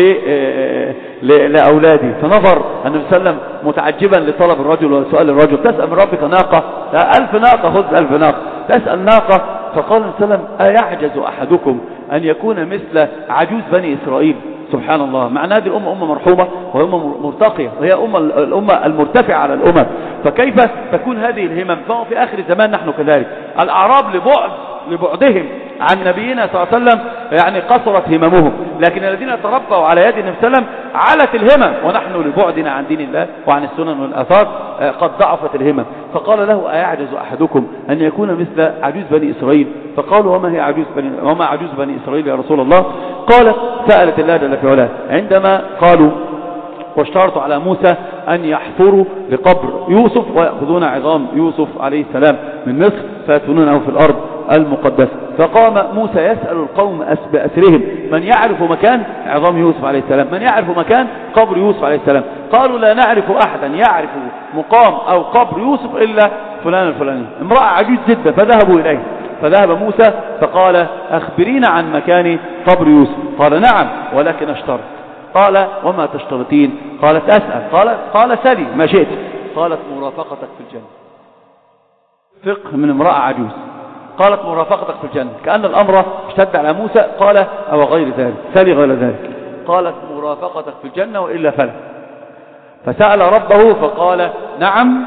لأولادي. فنظر النبي صلى الله عليه وسلم متعجبا لطلب الرجل وسؤال الرجل، تسأل من ربك ناقة؟ ألف ناقة، خذ ألف ناقة، تسأل ناقة. فقال النبي صلى الله عليه وسلم أيعجز أحدكم أن يكون مثل عجوز بني إسرائيل؟ سبحان الله. معنى هذه الأمة أمة مرحومة وأمة مرتقية، وهي أمة الأمة المرتفعة على الأمم، فكيف تكون هذه الهمم؟ فهو في آخر الزمان نحن كذلك. الأعراب لبعد لبعدهم عن نبينا صلى الله عليه وسلم يعني قصرت هممهم، لكن الذين تربوا على يد النبي صلى الله عليه وسلم علت الهمم، ونحن لبعدنا عن دين الله وعن السنن والآثار قد ضعفت الهمم. فقال له أيعجز أحدكم أن يكون مثل عجوز بني إسرائيل؟ فقالوا وما هي عجوز بني وما عجوز بني إسرائيل يا رسول الله؟ قال سألت الله جل في علاه عندما قالوا واشترطوا على موسى أن يحفروا لقبر يوسف ويأخذون عظام يوسف عليه السلام من مصر فيدفنونه في الأرض المقدسة. فقام موسى يسأل القوم بأسرهم من يعرف مكان عظام يوسف عليه السلام، من يعرف مكان قبر يوسف عليه السلام؟ قالوا لا نعرف أحدا يعرف مقام أو قبر يوسف إلا فلان الفلاني، امرأة عجوز جدا. فذهبوا إليه، فذهب موسى فقال أخبرينا عن مكان قبر يوسف. قال نعم ولكن اشترط. قال وما تشترطين؟ قالت أسأل. قال قال سلي ما شئت. قالت مرافقتك في الجنة. فقه من امرأة عجوز. قالت مرافقتك في الجنة، كأن الأمر اشتد على موسى. قال أو غير ذلك، سلي غير ذلك. قالت مرافقتك في الجنة وإلا فلا. فسأل ربه فقال نعم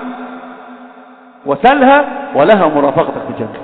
وسلها ولها مرافقتك في الجنة.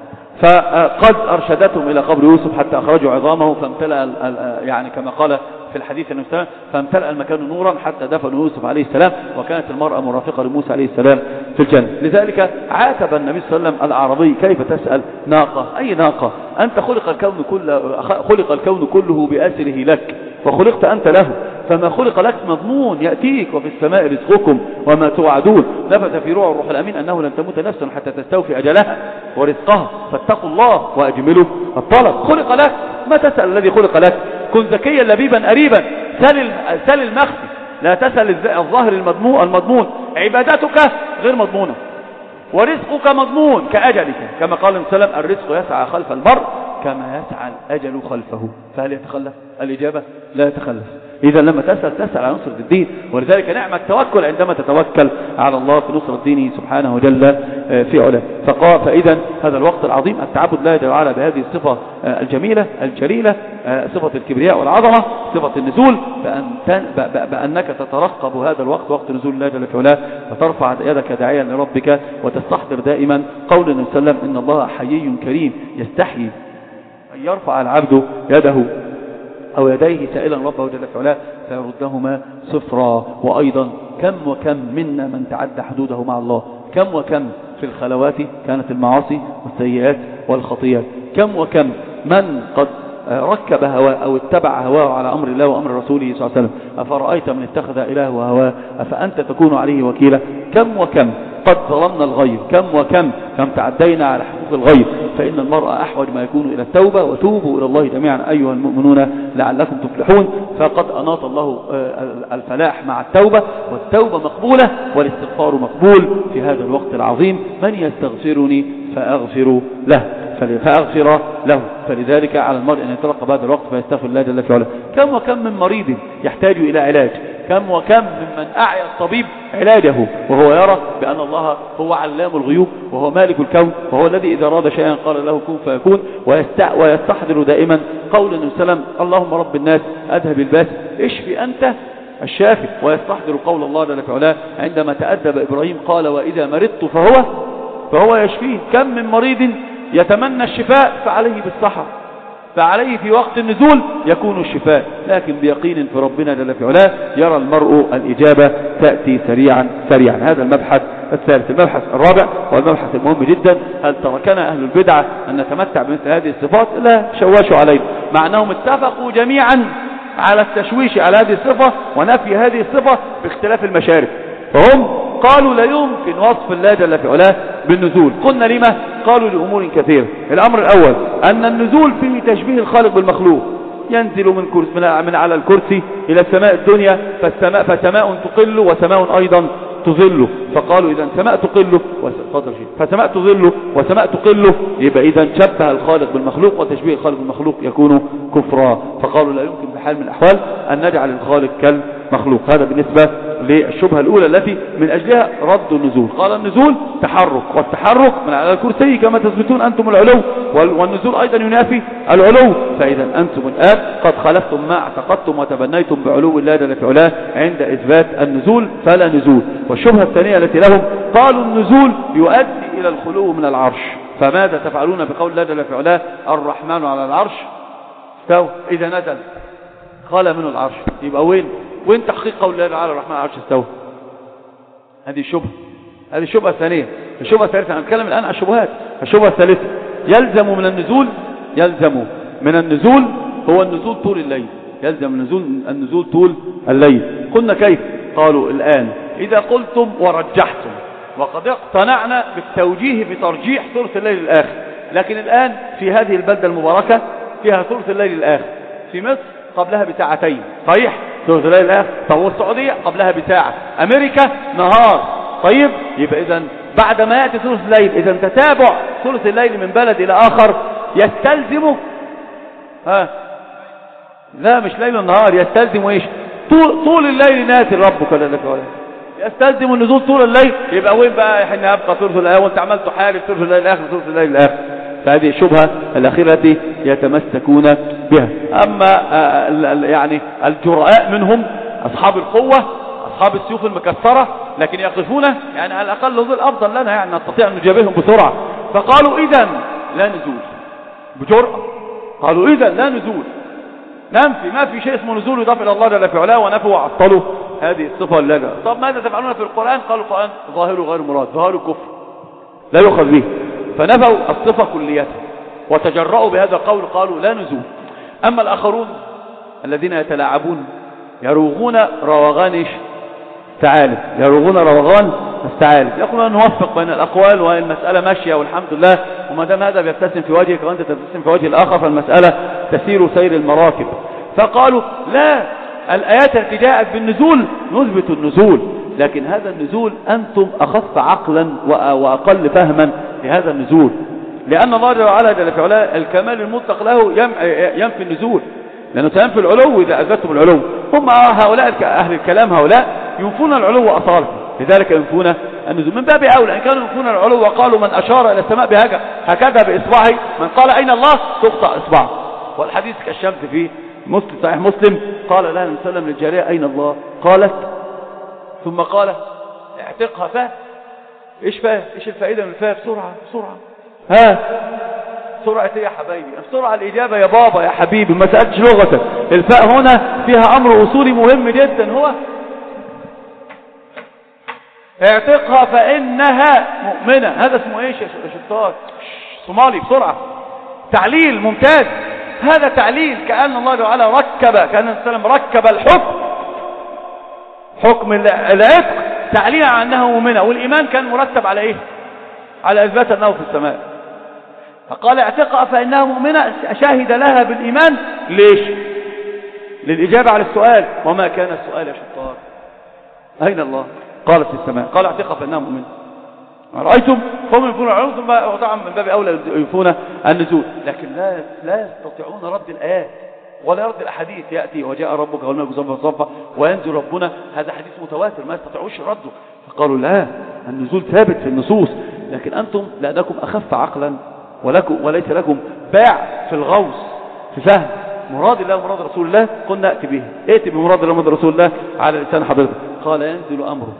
فقد أرشدتهم إلى قبر يوسف حتى أخرجوا عظامه فامتلأ يعني كما قال في الحديث المستمع فامتلأ المكان نورا حتى دفنوا يوسف عليه السلام، وكانت المرأة مرافقة لموسى عليه السلام في الجنة. لذلك عاتب النبي صلى الله عليه وسلم الأعرابي كيف تسأل ناقة؟ أي ناقة؟ أنت خلق الكون كله خلق الكون كله بأسره لك وخلقت أنت له، فما خلق لك مضمون يأتيك، وفي السماء رزقكم وما توعدون. نفث في روح الروح الأمين أنه لن تموت نفس حتى تستوفي أجلها ورزقها، فاتقوا الله وأجملوا الطلب. خلق لك، ما تسأل الذي خلق لك. كن ذكيا لبيبا قريبا، سل سل المخفي، لا تسأل الظاهر المضمون. المضمون عبادتك غير مضمونة، ورزقك مضمون كأجلك، كما قال النبي صلى الله عليه وسلم الرزق يسعى خلف المرء كما يسعى الأجل خلفه. فهل يتخلف؟ الإجابة لا يتخلف. إذا لما تسأل تسأل عن نصرة الدين، ولذلك نعم التوكل عندما تتوكل على الله في نصرة دينه سبحانه وجل في علاه. فإذا هذا الوقت العظيم التعبد لا جل وعلا بهذه الصفة الجميلة الجليلة، صفة الكبرياء والعظمة، صفة النزول، بأن بأنك تترقب هذا الوقت وقت نزول الله جل وعلا، فترفع يدك داعيا لربك وتستحضر دائما قول النبي صلى الله عليه وسلم إن الله حيي كريم يستحيي أن يرفع العبد يده أو يديه سائلا ربه جل وعلا فيردهما صفرا. وأيضا كم وكم منا من تعدى حدوده مع الله، كم وكم في الخلوات كانت المعاصي والسيئات والخطيئات، كم وكم من قد ركب هواه أو اتبع هواه على أمر الله وأمر رسوله صلى الله عليه وسلم. أفرأيت من اتخذ إله هواه أفأنت تكون عليه وكيلا. كم وكم قد ظلمنا الغير، كم وكم كم تعدينا على حقوق الغير. فإن المرء أحوج ما يكون إلى التوبة، وتوبوا إلى الله جميعا أيها المؤمنون لعلكم تفلحون. فقد أناط الله الفلاح مع التوبة، والتوبة مقبولة والاستغفار مقبول في هذا الوقت العظيم. من يستغفرني فأغفر له فأغفر له. فلذلك على المرء أن يترقب هذا الوقت فيستغفر الله جل وعلا. كم وكم من مريض يحتاج إلى علاج، كم وكم ممن أعيا الطبيب علاجه وهو يرى بأن الله هو علام الغيوب وهو مالك الكون، وهو الذي إذا أراد شيئا قال له كن فيكون. ويستحضر دائما قول النبي صلى الله عليه وسلم اللهم رب الناس أذهب الباس اشفي أنت الشافي. ويستحضر قول الله جل وعلا عندما تأدب إبراهيم قال وإذا مرضت فهو فهو يشفيه. كم من مريض يتمنى الشفاء فعليه بالسحر، فعليه في وقت النزول يكون الشفاء، لكن بيقين في ربنا جل في علاه يرى المرء الإجابة تأتي سريعا سريعا. هذا المبحث الثالث. المبحث الرابع والمبحث المهم جدا، هل تركنا أهل البدعة أن نتمتع بمثل هذه الصفات؟ لا، شواشوا علينا، مع أنهم اتفقوا جميعا على التشويش على هذه الصفة ونفي هذه الصفة باختلاف المشارب. فهم قالوا لا يمكن وصف الله جل في علاه بالنزول. قلنا لما؟ قالوا لأمور كثيرة. الأمر الأول أن النزول فيه تشبيه الخالق بالمخلوق، ينزل من, كرس من على الكرسي إلى السماء الدنيا، فالسماء فسماء تقل وسماء أيضا تظل. فقالوا إذا سماء تقل فسماء تظل وسماء تقل، يبقى إذا شبه الخالق بالمخلوق، وتشبيه الخالق بالمخلوق يكون كفرا. فقالوا لا يمكن بحال من الأحوال أن نجعل الخالق كالمخلوق. هذا بالنسبة للشبهة الأولى التي من أجلها رد النزول. قال النزول تحرك، والتحرك من على الكرسي كما تثبتون أنتم العلو، والنزول أيضا ينافي العلو. فإذا أنتم الآن قد خلفتم ما اعتقدتم وتبنيتم بعلو الله جل في علاه عند إثبات النزول فلا نزول. والشبهة الثانية التي لهم قالوا النزول يؤدي إلى الخلو من العرش، فماذا تفعلون بقول الله جل في علاه الرحمن على العرش استوى؟ إذا نزل خلى من العرش، يبقى وين وين تحقيق قول الله تعالى الرحمن على العرش استوى؟ هذه الشبهة، هذه الشبهة الثانية. الشبهة الثالثة، أنا أتكلم الآن عن الشبهات. الشبهة الثالثة يلزم من النزول يلزم من النزول هو النزول طول الليل، يلزم النزول النزول طول الليل. قلنا كيف؟ قالوا الآن إذا قلتم ورجحتم وقد اقتنعنا بالتوجيه بترجيح ثلث الليل الآخر، لكن الآن في هذه البلدة المباركة فيها ثلث الليل الآخر، في مصر قبلها بساعتين صحيح ثلث الليل الآخر، طب والسعودية قبلها بساعة، أمريكا نهار. طيب يبقى إذن بعد ما يأتي ثلث الليل، إذن تتابع ثلث الليل من بلد إلى آخر يستلزم ها لا مش ليل النهار، يستلزم ايش؟ طول, طول الليل ناتي ربك جل وعلا، يستلزم النزول طول الليل. يبقى وين بقى احنا يبقى ثلث الليل وانت عملت حالف ثلث الليل الاخر ثلث الليل الاخر؟ فهذه الشبهة الأخيرة التي يتمسكون بها. أما يعني الجرآء منهم أصحاب القوة أصحاب السيوف المكسرة لكن يقفون يعني على الأقل ظل أفضل لنا يعني نستطيع أن نجابههم بسرعة. فقالوا إذن لا نزول بجرأة، قالوا إذن لا نزول ننفي، ما في شيء اسمه نزول يضاف إلى الله جل في علاه، ونفوا وعطلوا هذه الصفة اللي. طب ماذا تفعلون في القرآن؟ قالوا القرآن ظاهره غير مراد، ظاهره كفر لا يؤخذ به، فنفوا الصفة كليتها وتجرؤوا بهذا القول قالوا لا نزول. أما الآخرون الذين يتلاعبون يروغون روغان الثعالب، يروغون روغان الثعالب، يقولون نوفق بين الأقوال والمسألة ماشية والحمد لله، وما دام هذا بيبتسم في وجهك وأنت تبتسم في وجه الآخر فالمسألة تسير سير المراكب. فقالوا لا، الآيات التي جاءت بالنزول نثبت النزول، لكن هذا النزول أنتم أخف عقلا وأقل فهما لهذا النزول، لأن الله جل وعلا جل في علاه الكمال المطلق له ينفي النزول، لأنه سينفي العلو إذا أثبتم العلو. هم هؤلاء أهل الكلام هؤلاء ينفون العلو أصالة، لذلك ينفون النزول. من باب أولى إن كانوا ينفون العلو وقالوا من أشار إلى السماء بهكذا هكذا بإصبعه، من قال أين الله تقطع إصبعه. والحديث كالشمس في مسلم صحيح مسلم، قال لها النبي صلى الله عليه وسلم للجارية أين الله؟ قالت ثم قال اعتقها فاه. ايش فاه؟ ايش الفائدة من الفاه؟ بسرعة بسرعة، ها سرعة ايه يا حبايبي؟ بسرعة الإجابة يا بابا يا حبيبي، ما سألتش لغتك. الفاء هنا فيها أمر أصولي مهم جدا، هو اعتقها فإنها مؤمنة. هذا اسمه ايش يا شطار؟ صومالي بسرعة، تعليل ممتاز. هذا تعليل كأن الله تعالى ركب، كأن السلام ركب الحكم حكم العتق تعليل عن أنها مؤمنة، والإيمان كان مرتب على إيه؟ على إثبات أنه في السماء. فقال اعتقها فإنها مؤمنة، شاهد لها بالإيمان. ليش؟ للإجابة على السؤال. وما كان السؤال يا شطار؟ أين الله؟ قالت في السماء. قال اعتقها فإنها مؤمنة. رأيتم هم ينفون العلوم، ثم طبعا من باب أولى ينفون النزول، لكن لا لا يستطيعون رد الآيات ولا يرد الأحاديث. يأتي وجاء ربك والملك صفا صفا وينزل ربنا، هذا حديث متواتر ما يستطيعوش رده. فقالوا لا، النزول ثابت في النصوص، لكن أنتم لأنكم أخف عقلا ولكم وليس لكم باع في الغوص في فهم مراد الله ومراد رسول الله، قلنا ائت به، ائت بمراد الله ومراد رسول الله على لسان حضرتك. قال ينزل أمره،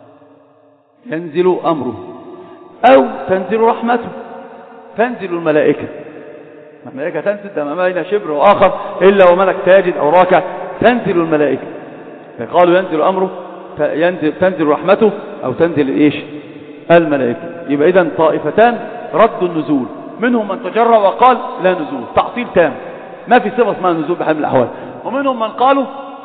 ينزل أمره أو تنزل رحمته، تنزل الملائكة. الملائكة تنزل ده ما بين شبر وآخر إلا وملك ساجد أو راكع، تنزل الملائكة. فقالوا ينزل أمره، ينزل تنزل رحمته أو تنزل إيش؟ الملائكة. يبقى إذن طائفتان ردوا النزول، منهم من تجرأ وقال لا نزول، تعطيل تام، ما في صفة اسمها النزول بحال من الأحوال. ومنهم من قالوا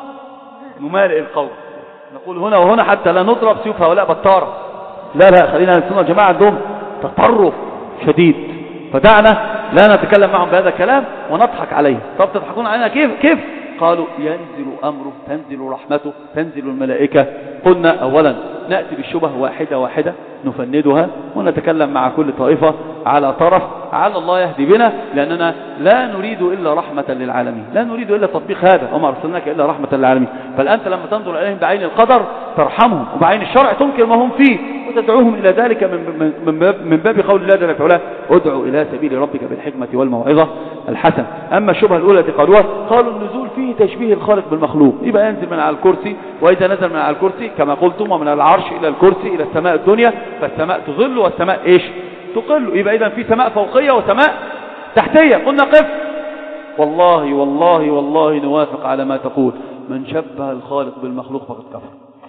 نمالئ القول، نقول هنا وهنا حتى لا نضرب سيوف هؤلاء بطارة. لا لا، خلينا السنة والجماعة عندهم تطرف شديد، فدعنا لا نتكلم معهم بهذا الكلام ونضحك عليه. طب تضحكون علينا كيف؟ كيف؟ قالوا ينزل أمره، تنزل رحمته، تنزل الملائكة. قلنا أولا نأتي بالشبه واحدة واحدة نفندها ونتكلم مع كل طائفة على طرف، على الله يهدي بنا، لأننا لا نريد إلا رحمة للعالمين، لا نريد إلا تطبيق هذا، وما أرسلناك إلا رحمة للعالمين. فالأنت لما تنظر إليهم بعين القدر ترحمهم، وبعين الشرع تنكر ما هم فيه وتدعوهم إلى ذلك من, من, باب, من باب قول الله جل وعلا ادعوا إلى سبيل ربك بالحكمة والموعظة الحسنة. أما الشبهة الأولى التي قالوها، قالوا النزول فيه تشبيه الخالق بالمخلوق، يبقى ينزل من على الكرسي، وإذا نزل من على الكرسي كما قلتم ومن العرش إلى الكرسي إلى السماء الدنيا، فالسماء تظل والسماء إيش؟ تقل. يبقى إذن في سماء فوقية وسماء تحتية. قلنا قف، والله والله والله نوافق على ما تقول، من شبه الخالق بالمخلوق فقد كفر.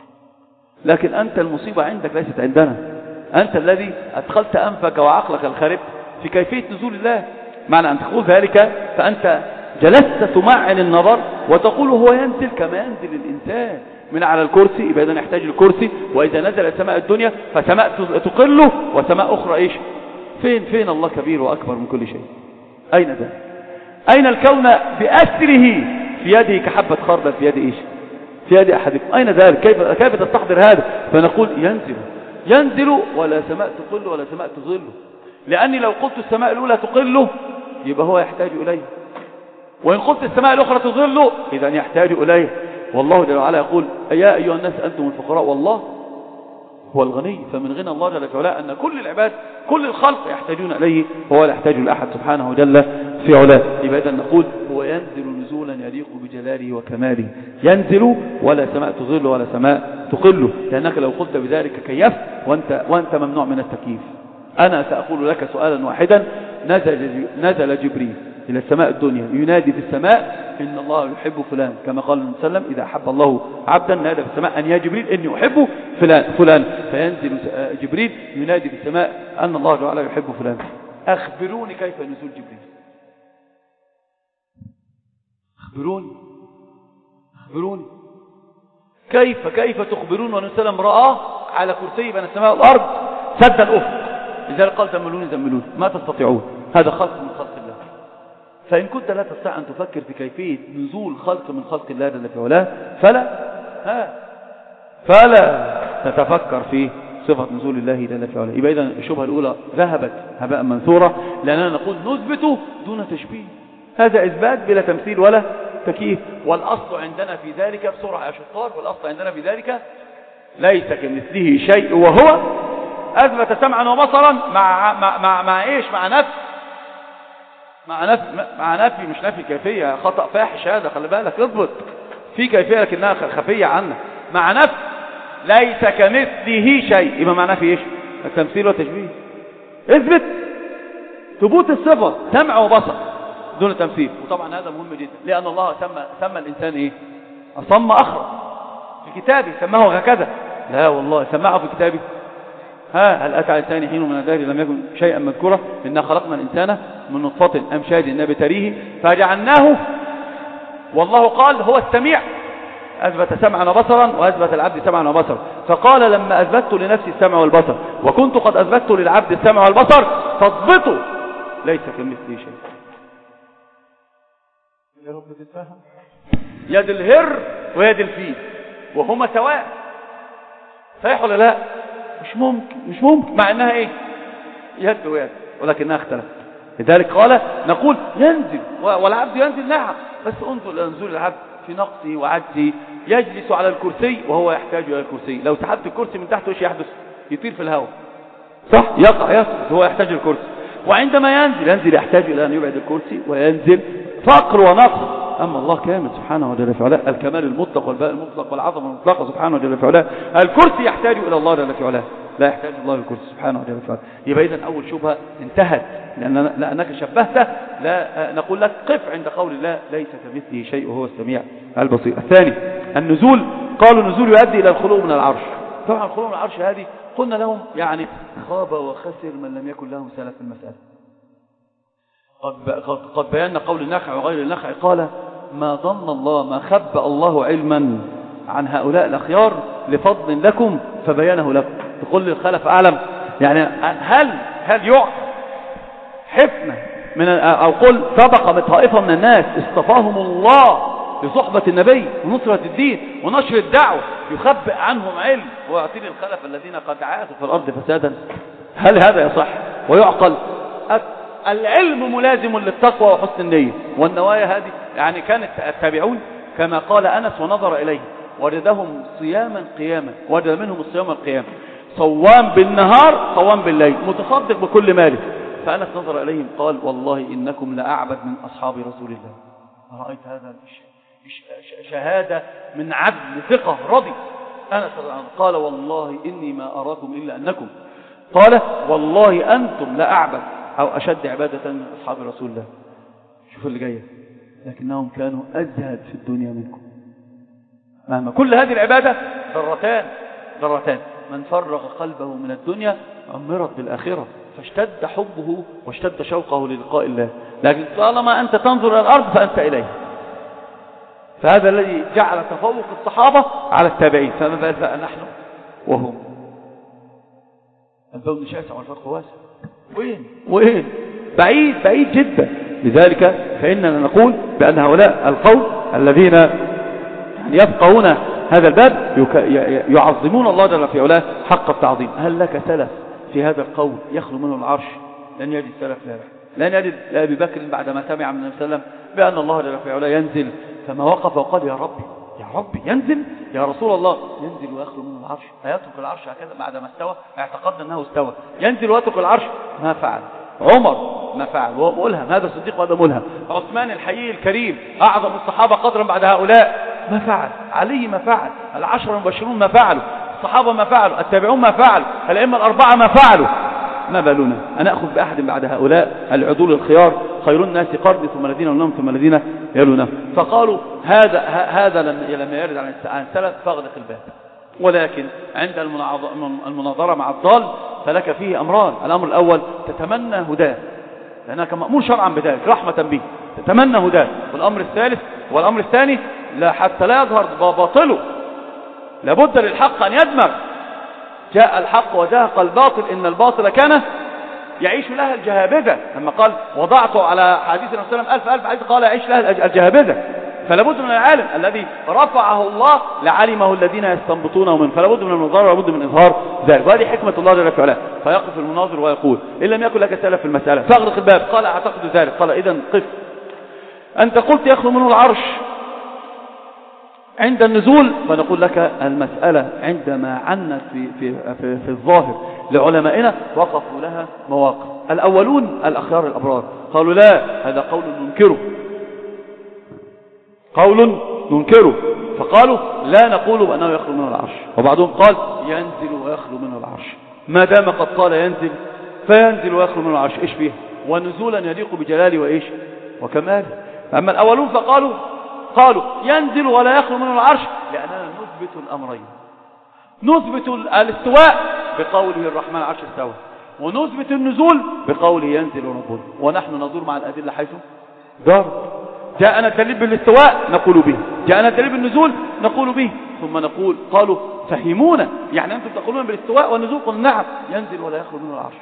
لكن أنت المصيبة عندك ليست عندنا، أنت الذي أدخلت أنفك وعقلك الخارب في كيفية نزول الله. معنى أن تقول ذلك فأنت جلست تمعن النظر وتقول هو ينزل كما ينزل الإنسان من على الكرسي، يبقى إذا يحتاج الكرسي، وإذا نزل سماء الدنيا فسماء تقله وسماء أخرى إيش؟ فين فين الله كبير وأكبر من كل شيء؟ أين ذا؟ أين الكون بأسره في يده كحبة خردل في يد إيش؟ في يد أحدكم. أين ذلك؟ كيف كيف تستحضر هذا؟ فنقول ينزل ينزل ولا سماء تقله ولا سماء تظله، لأني لو قلت السماء الأولى تقله يبقى هو يحتاج إليه، وإن قلت السماء الأخرى تظله إذا يحتاج إليه. والله جل وعلا يقول يا أيها الناس أنتم الفقراء والله هو الغني. فمن غنى الله جل في علاه أن كل العباد كل الخلق يحتاجون إليه وهو لا يحتاج لأحد سبحانه جل في علاه. يبقى إذا نقول هو ينزل نزولا يليق بجلاله وكماله، ينزل ولا سماء تظل ولا سماء تقله، لأنك لو قلت بذلك كيفت وأنت, وأنت ممنوع من التكييف. أنا سأقول لك سؤالا واحدا. نزل, نزل جبريل إلى السماء الدنيا ينادي في السماء إن الله يحب فلان، كما قال النبي صلى الله عليه وسلم إذا أحب الله عبدا نادى في السماء أن يا جبريل إني أحب فلان, فلان فينزل جبريل ينادي في السماء أن الله تعالى يحب فلان. أخبروني كيف نزول جبريل، أخبروني أخبروني كيف كيف تخبرون وأن وسلم رآه على كرسي بين السماء والأرض سد الأفق، لذلك قال زملوني زملوني ما تستطيعون. هذا خلق من خلق الله. فإن كنت لا تستطيع أن تفكر في كيفية نزول خلق من خلق الله جل في علاه فلا ها فلا تتفكر في صفة نزول الله جل في علاه. يبقى إذن الشبهة الأولى ذهبت هباء منثورة، لأننا نقول نثبت دون تشبيه، هذا إثبات بلا تمثيل ولا تكييف. والأصل عندنا في ذلك بسرعة يا شطار، والأصل عندنا في ذلك ليس كمثله شيء وهو أثبت سمعا وبصرا مع مع مع, مع إيش مع نفس مع نفي مع نفي مش نفي كيفية، خطأ فاحش هذا، خلي بالك اضبط، في كيفية لكنها خفية عنك. مع نفي ليس كمثله شيء، يبقى معناه في ايش؟ التمثيل والتشبيه. اثبت ثبوت الصفة سمع وبصر دون تمثيل. وطبعا هذا مهم جدا، لأن الله سمى سمى الإنسان ايه؟ أصم أخرى في كتابه، سماه هكذا. لا والله سمعه في كتابه. ها هل أتى على الإنسان حين من الدهر لم يكن شيئا مذكورا إنا خلقنا الإنسان من نطفة أمشاج نبتليه فجعلناه. والله قال هو السميع، أثبت سمعا وبصرا وأثبت العبد سمعا وبصرا. فقال لما أثبت لنفسي السمع والبصر وكنت قد أثبت للعبد السمع والبصر فاضبطوا ليس كمثله شيء. يا رب تتفهم. يد الهر ويد الفيل وهما سواء، صحيح ولا لا؟ مش ممكن مش ممكن مع انها ايه؟ يد ويد، ولكنها اختلفت. لذلك قال نقول ينزل والعبد ينزل، نعم، بس انظر الى نزول العبد في نقصه وعجزه. يجلس على الكرسي وهو يحتاج الى الكرسي، لو سحبت الكرسي من تحته ايش يحدث؟ يطير في الهواء، صح؟ يقع يسقط، هو يحتاج الكرسي. وعندما ينزل ينزل يحتاج الى ان يبعد الكرسي وينزل فقر ونقص. أما الله كامل سبحانه وجل في علاه، الكمال المطلق والباء المطلق والعظمة المطلقة سبحانه وجل في علاه. الكرسي يحتاج إلى الله جل في علاه، لا يحتاج الله الكرسي سبحانه وجل في علاه. يبقى إذن أول شبهة انتهت، لأن لأنك شبهته. لا نقول لك قف عند قول الله ليس كمثله شيء وهو السميع البصير. الثاني النزول، قالوا النزول يؤدي إلى الخلو من العرش. طبعا الخلو من العرش هذه قلنا لهم يعني خاب وخسر من لم يكن له سلف في المسألة. قد, قد بينا قول النخع وغير النخع، قال ما ظن الله ما خبأ الله علما عن هؤلاء الأخيار لفضل لكم فبيانه لكم. تقول لي الخلف أعلم، يعني هل هل يعقل حفنة من أو قل طبقة من طائفة من الناس اصطفاهم الله لصحبة النبي ونصرة الدين ونشر الدعوة يخبئ عنهم علم ويعطيني الخلف الذين قد عاثوا في الأرض فسادا؟ هل هذا يصح ويعقل؟ العلم ملازم للتقوى وحسن النية والنوايا هذه. يعني كانت التابعون كما قال أنس ونظر إليه وجدهم صياما قياما، وجد منهم الصيام القيام، صوام بالنهار صوام بالليل، متصدق بكل ماله. فأنس نظر إليهم قال والله إنكم لأعبد من أصحاب رسول الله. رأيت هذا شهادة من عدل ثقة رضي. أنس قال والله إني ما أراكم إلا أنكم، قال والله أنتم لأعبد أو أشد عبادة من أصحاب رسول الله. شوفوا اللي جاية، لكنهم كانوا أزهد في الدنيا منكم. مهما كل هذه العبادة ذرتان ذرتان، من فرغ قلبه من الدنيا عمرت بالآخرة، فاشتد حبه واشتد شوقه للقاء الله. لكن طالما أنت تنظر إلى الأرض فأنت إليه. فهذا الذي جعل تفوق الصحابة على التابعين. فما بالك نحن وهم؟ البون شاسع والفرق واسع. وين وين بعيد بعيد جدا. لذلك فإننا نقول بأن هؤلاء القوم الذين يعني يفقهون هذا الباب يعظمون الله جل في علاه حق التعظيم. هل لك سلف في هذا القول يخلو منه العرش؟ لن يجد سلف لا لن يجد لأبي بكر بعدما سمع من النبي صلى الله عليه وسلم بأن الله جل في علاه ينزل، فما وقف وقال يا ربي يا ربي ينزل يا رسول الله، ينزل ويخلو منه العرش، فيترك العرش هكذا بعدما استوى، اعتقدنا أنه استوى، ينزل ويترك العرش، ما فعل. عمر ما فعل، وهو ملهم، هذا الصديق وهذا ملهم. عثمان الحيي الكريم أعظم الصحابة قدرا بعد هؤلاء ما فعل. علي ما فعل، العشر المبشرون ما فعلوا، الصحابة ما فعلوا، التابعون ما فعلوا، الأئمة الأربعة ما فعلوا. ما بالنا أن أخذ بأحد بعد هؤلاء العدول الخيار، خير الناس قرني ثم الذين يلونهم ثم الذين يلونهم. فقالوا هذا هذا لما يرد عن السلف فاغلق الباب. ولكن عند المناظرة مع الضال فلك فيه أمران. الأمر الأول تتمنى هداه لأنك مأمور شرعا بذلك رحمة به، تتمنى هداه. والأمر الثالث والأمر الثاني لا حتى لا يظهر باطله، لابد للحق أن يدمر. جاء الحق وزهق الباطل إن الباطل كان يعيش لها الجهابذة. لما قال وضعته على حديث النبي صلى الله عليه وسلم ألف ألف حديث قال يعيش لها الجهابذة. فلابد من العالم الذي رفعه الله لعلمه الذين يستنبطونه منه، فلابد من المناظرة ولابد من إظهار ذلك. وهذه حكمة الله جل وعلا. فيقف المناظر ويقول إن لم يكن لك سلف في المسألة فاغلق الباب. قال أعتقد ذلك. قال إذن قف. أنت قلت يخلو منه العرش عند النزول، فنقول لك المسألة عندما عنت في, في, في, في الظاهر لعلمائنا وقفوا لها مواقف. الأولون الأخيار الأبرار قالوا لا، هذا قول ننكره، قول ننكره، فقالوا لا نقول بأنه يخلو منه العرش. وبعضهم قال ينزل ويخلو منه العرش، ما دام قد قال ينزل فينزل ويخلو منه العرش، إيش فيه؟ ونزولا يليق بجلاله وإيش وكماله. أما الأولون فقالوا قالوا ينزل ولا يخلو منه العرش، لأننا نثبت الأمرين، نثبت الاستواء بقوله الرحمن العرش استوى، ونثبت النزول بقوله ينزل ربنا، ونحن ندور مع الأدلة حيث دار. جاءنا الدليل بالاستواء نقول به، جاءنا الدليل بالنزول نقول به، ثم نقول قالوا فهمونا، يعني أنتم تقولون بالاستواء والنزول؟ قلنا نعم، ينزل ولا يخلو منه العرش.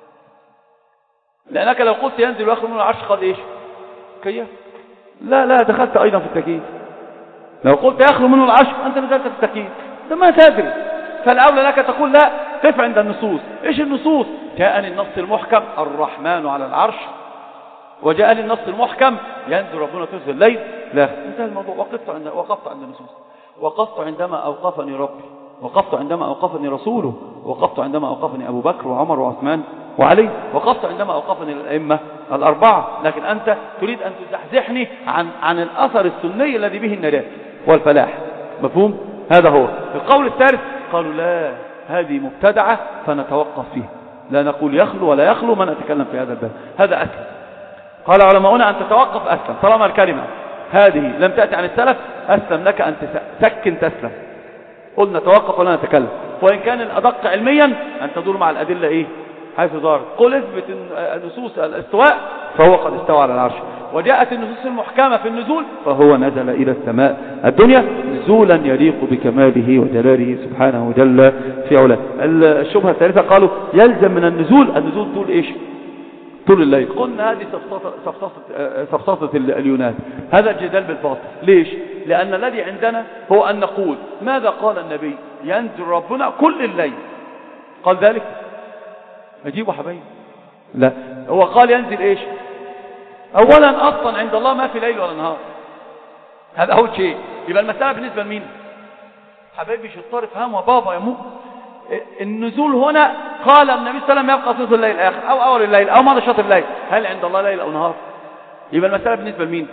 لأنك لو قلت ينزل ويخلو منه العرش قال إيش؟ كيف؟ لا لا دخلت أيضا في التكييف. لو قلت يخلو منه العرش أنت نزلت في التكييف، أنت ما تدري. فالأولى لك تقول لا، قف عند النصوص. إيش النصوص؟ جاءني النص المحكم الرحمن على العرش، وجاءني النص المحكم ينزل ربنا ثلث الليل، لا، انتهى الموضوع. وقفت عند وقفت عند النصوص، وقفت عندما أوقفني ربي، وقفت عندما أوقفني رسوله، وقفت عندما أوقفني أبو بكر وعمر وعثمان وعلي، وقفت عندما أوقفني الأئمة الأربعة. لكن أنت تريد أن تزحزحني عن عن الأثر السني الذي به النجاة والفلاح. مفهوم؟ هذا هو. القول الثالث قالوا لا، هذه مبتدعة فنتوقف فيه، لا نقول يخلو ولا يخلو، ما نتكلم في هذا الباب، هذا أسلم. قال علماؤنا أن تتوقف أسلم، طالما الكلمة هذه لم تأتي عن السلف أسلم لك أن تسكن تسلم. قلنا نتوقف ولا نتكلم. وإن كان الأدق علميا أن تدور مع الأدلة إيه حيث ظهرت. قل اثبت نصوص الاستواء فهو قد استوى على العرش، وجاءت النصوص المحكمة في النزول فهو نزل إلى السماء الدنيا نزولا يليق بكماله وجلاله سبحانه جل في علاه. الشبهة الثالثة قالوا يلزم من النزول النزول طول إيش؟ طول الليل. قلنا هذه سفسطة اليونان، هذا الجدال بالباطل. ليش؟ لأن الذي عندنا هو أن نقول ماذا قال النبي؟ ينزل ربنا كل الليل، قال ذلك؟ أجيبوا حبايب؟ لا، هو قال ينزل إيش؟ أولا أصلا عند الله ما في ليل ولا نهار، هذا أول شيء. يبقى المسألة بالنسبة لمين؟ حبايبي شطار افهموا بابا يا مو. النزول هنا قال النبي صلى الله عليه وسلم يبقى ثلث الليل الآخر أو أول الليل أو ماذا شاط الليل، هل عند الله ليل أو نهار؟ يبقى المسألة بالنسبة لمين؟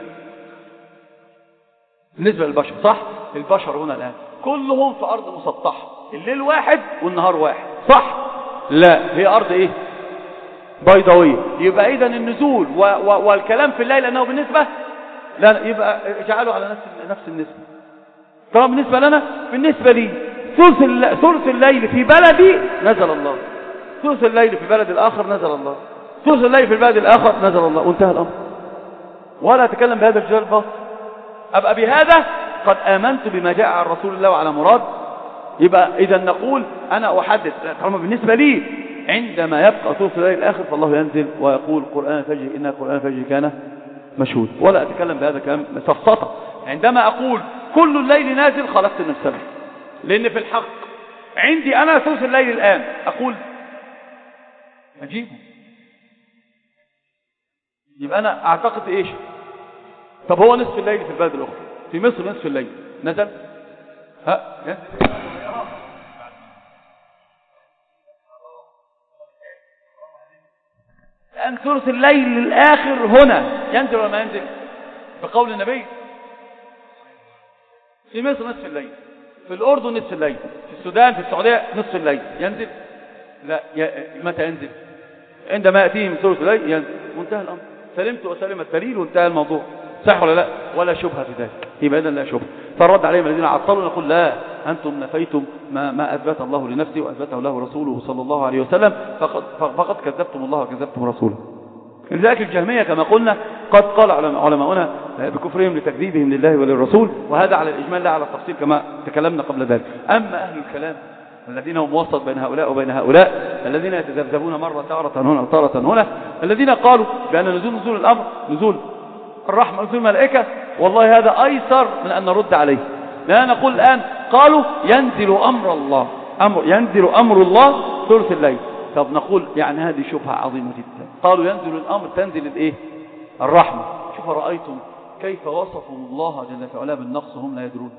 بالنسبة للبشر، صح؟ البشر هنا الآن كلهم في أرض مسطحة، الليل واحد والنهار واحد، صح؟ لا، هي أرض إيه؟ بيضاوية. يبقى إذن النزول و و والكلام في الليل أنه بالنسبة لا، يبقى اجعله على نفس نفس النسبة. طبعا بالنسبة لنا بالنسبة لي ثلث ثلث الليل في بلدي نزل الله، ثلث الليل في بلد الآخر نزل الله، ثلث الليل في البلد الآخر نزل الله، وانتهى الأمر. ولا أتكلم بهذا الجدال الباطل. أبقى بهذا قد آمنت بما جاء عن رسول الله وعلى مراد. يبقى إذا نقول أنا أحدد طالما بالنسبة لي عندما يبقى ثلث الليل الآخر فالله ينزل ويقول قرآن الفجر إن قرآن الفجر كان مشهود. ولا أتكلم بهذا كلام سفسطة. عندما أقول كل الليل نازل خلقت نفسه، لأن في الحق عندي أنا ثلث الليل الآن، أقول أجيبه. يبقى أنا أعتقد إيش؟ طب هو نصف الليل في البلد الأخرى، في مصر نصف الليل، نزل ها ينزل لأن ثلث الليل الآخر هنا ينزل ولا ما ينزل بقول النبي. في مصر نصف الليل، في الأردن نصف الليل، في السودان في السعودية نصف الليل ينزل. لا ي... متى ينزل؟ عندما يأتيهم ثلث الليل ينزل، وانتهى الأمر. سلمت وسلم الدليل وانتهى الموضوع. صح ولا لا؟ ولا شبهة في ذلك. يبقى إذن لا شبهة. فالرد عليهم الذين عطلوا نقول لا، أنتم نفيتم ما, ما أثبت الله لنفسه وأثبته له رسوله صلى الله عليه وسلم، فقد, فقد كذبتم الله وكذبتم رسوله. لذلك الجهمية كما قلنا قد قال علماؤنا بكفرهم لتكذيبهم لله وللرسول، وهذا على الإجمال لا على التفصيل كما تكلمنا قبل ذلك. أما أهل الكلام الذين هم وسط بين هؤلاء وبين هؤلاء، الذين يتذبذبون مرة تارة هنا وتارة هنا، الذين قالوا بأن نزول نزول الأمر نزول الرحمة نزول الملائكة، والله هذا أيسر من أن نرد عليه. لا نقول الآن قالوا ينزل أمر الله، أمر ينزل أمر الله ثلث الليل. طب نقول يعني هذه شبهة عظيمة جدا. قالوا ينزل الأمر تنزل الإيه؟ الرحمة. شوف رأيتم كيف وصفوا الله جل وعلا بالنقص هم لا يدرون.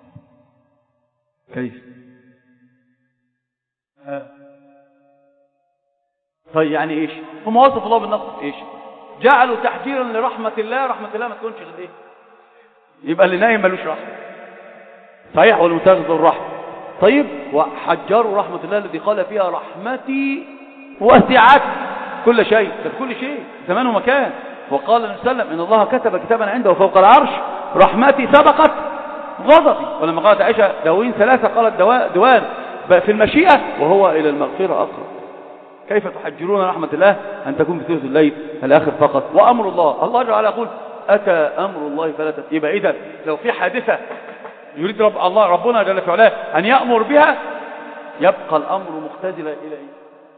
كيف؟ ها. طيب يعني إيش؟ هم وصفوا الله بالنقص إيش؟ جعلوا تحجيرا لرحمة الله، رحمة الله ما تكونش غير إيه؟ يبقى اللي نايم ملوش رحمة. صحيح ولا متغذر الرحمة؟ طيب وحجروا رحمة الله الذي قال فيها رحمتي واسعت كل شيء، ده كل شيء زمان ومكان. وقال النبي صلى الله عليه وسلم إن الله كتب كتابا عنده فوق العرش رحمتي سبقت غضبي. ولما قالت عائشة دواوين ثلاثة قالت دوان في المشيئة وهو إلى المغفرة أقرب. كيف تحجرون رحمة الله أن تكون في ثلث الليل الآخر فقط؟ وأمر الله، الله جل وعلا يقول أتى أمر الله فلا تأتوا. يبقى إذا لو في حادثة يريد رب الله ربنا جل وعلا أن يأمر بها يبقى الأمر مختزلا إلى إيه؟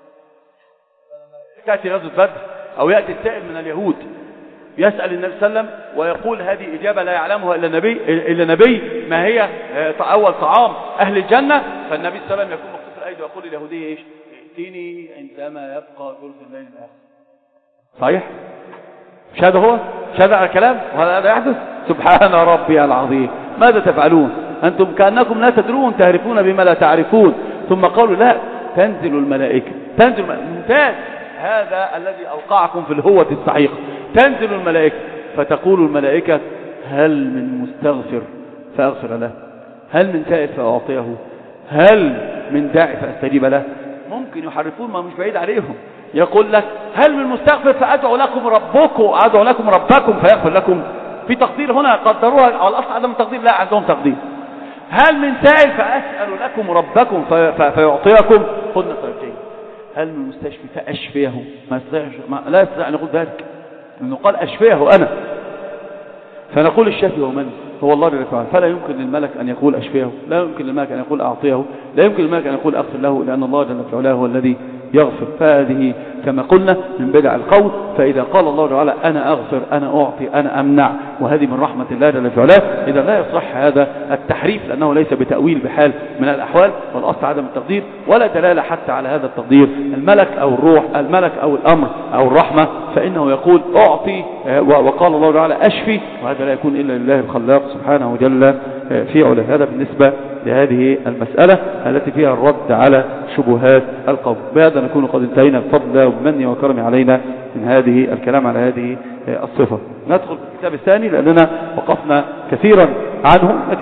تأتي غزوة بدر أو يأتي السائل من اليهود يسأل النبي صلى الله عليه وسلم ويقول هذه إجابة لا يعلمها إلا النبي إلا نبي ما هي أول طعام أهل الجنة؟ فالنبي صلى الله عليه وسلم يكون مخطوف الأيدي ويقول لليهودية إيش؟ ائتني عندما يبقى ثلث الليل الآخر. صحيح؟ مش هذا هو؟ مش هذا الكلام؟ وهذا يحدث؟ سبحان ربي العظيم. ماذا تفعلون؟ أنتم كأنكم لا تدرون تعرفون بما لا تعرفون. ثم قالوا لا تنزل الملائكة. تنزل الملائكة. ممتاز، هذا الذي أوقعكم في الهوة الصحيحة. تنزل الملائكة فتقول الملائكة هل من مستغفر فأغفر له، هل من تائب فأعطيه، هل من داعي فأستجيب له. ممكن يحرفون ما مش بعيد عليهم. يقول لك هل من مستغفر فأدعو لكم ربكم أدعو لكم ربكم فيغفر لكم. في تقدير هنا قدروها على الأصل عدم التقدير، لا عندهم تقدير. هل من سائل فأسأل لكم ربكم فيعطيكم. قلنا طيب هل من مستشفي فأشفيه. ما يستطيعش ما لا يستطيع أن يقول ذلك لأنه قال أشفيه أنا. فنقول الشافي هو من؟ هو الله جل وعلا. فلا يمكن للملك أن يقول أشفيه، لا يمكن للملك أن يقول أعطيه، لا يمكن للملك أن يقول أغفر له، لأن الله جل وعلا هو الذي يغفر. فهذه كما قلنا من بدع القول. فإذا قال الله جل وعلا أنا أغفر أنا أعطي أنا أمنع وهذه من رحمة الله جل وعلا، إذا لا يصح هذا التحريف لأنه ليس بتأويل بحال من الأحوال، والأصل عدم التقدير ولا دلالة حتى على هذا التقدير. الملك أو الروح الملك أو الأمر أو الرحمة فإنه يقول أعطي وقال الله تعالى أشفي، وهذا لا يكون إلا لله الخلاق سبحانه وجل في علا. هذا بالنسبة لهذه المسألة التي فيها الرد على شبهات القوم. بهذا نكون قد انتهينا بفضل الله وبمنه وكرمه علينا من هذه الكلام على هذه الصفة. ندخل في الكتاب الثاني لأننا وقفنا كثيرا عنه.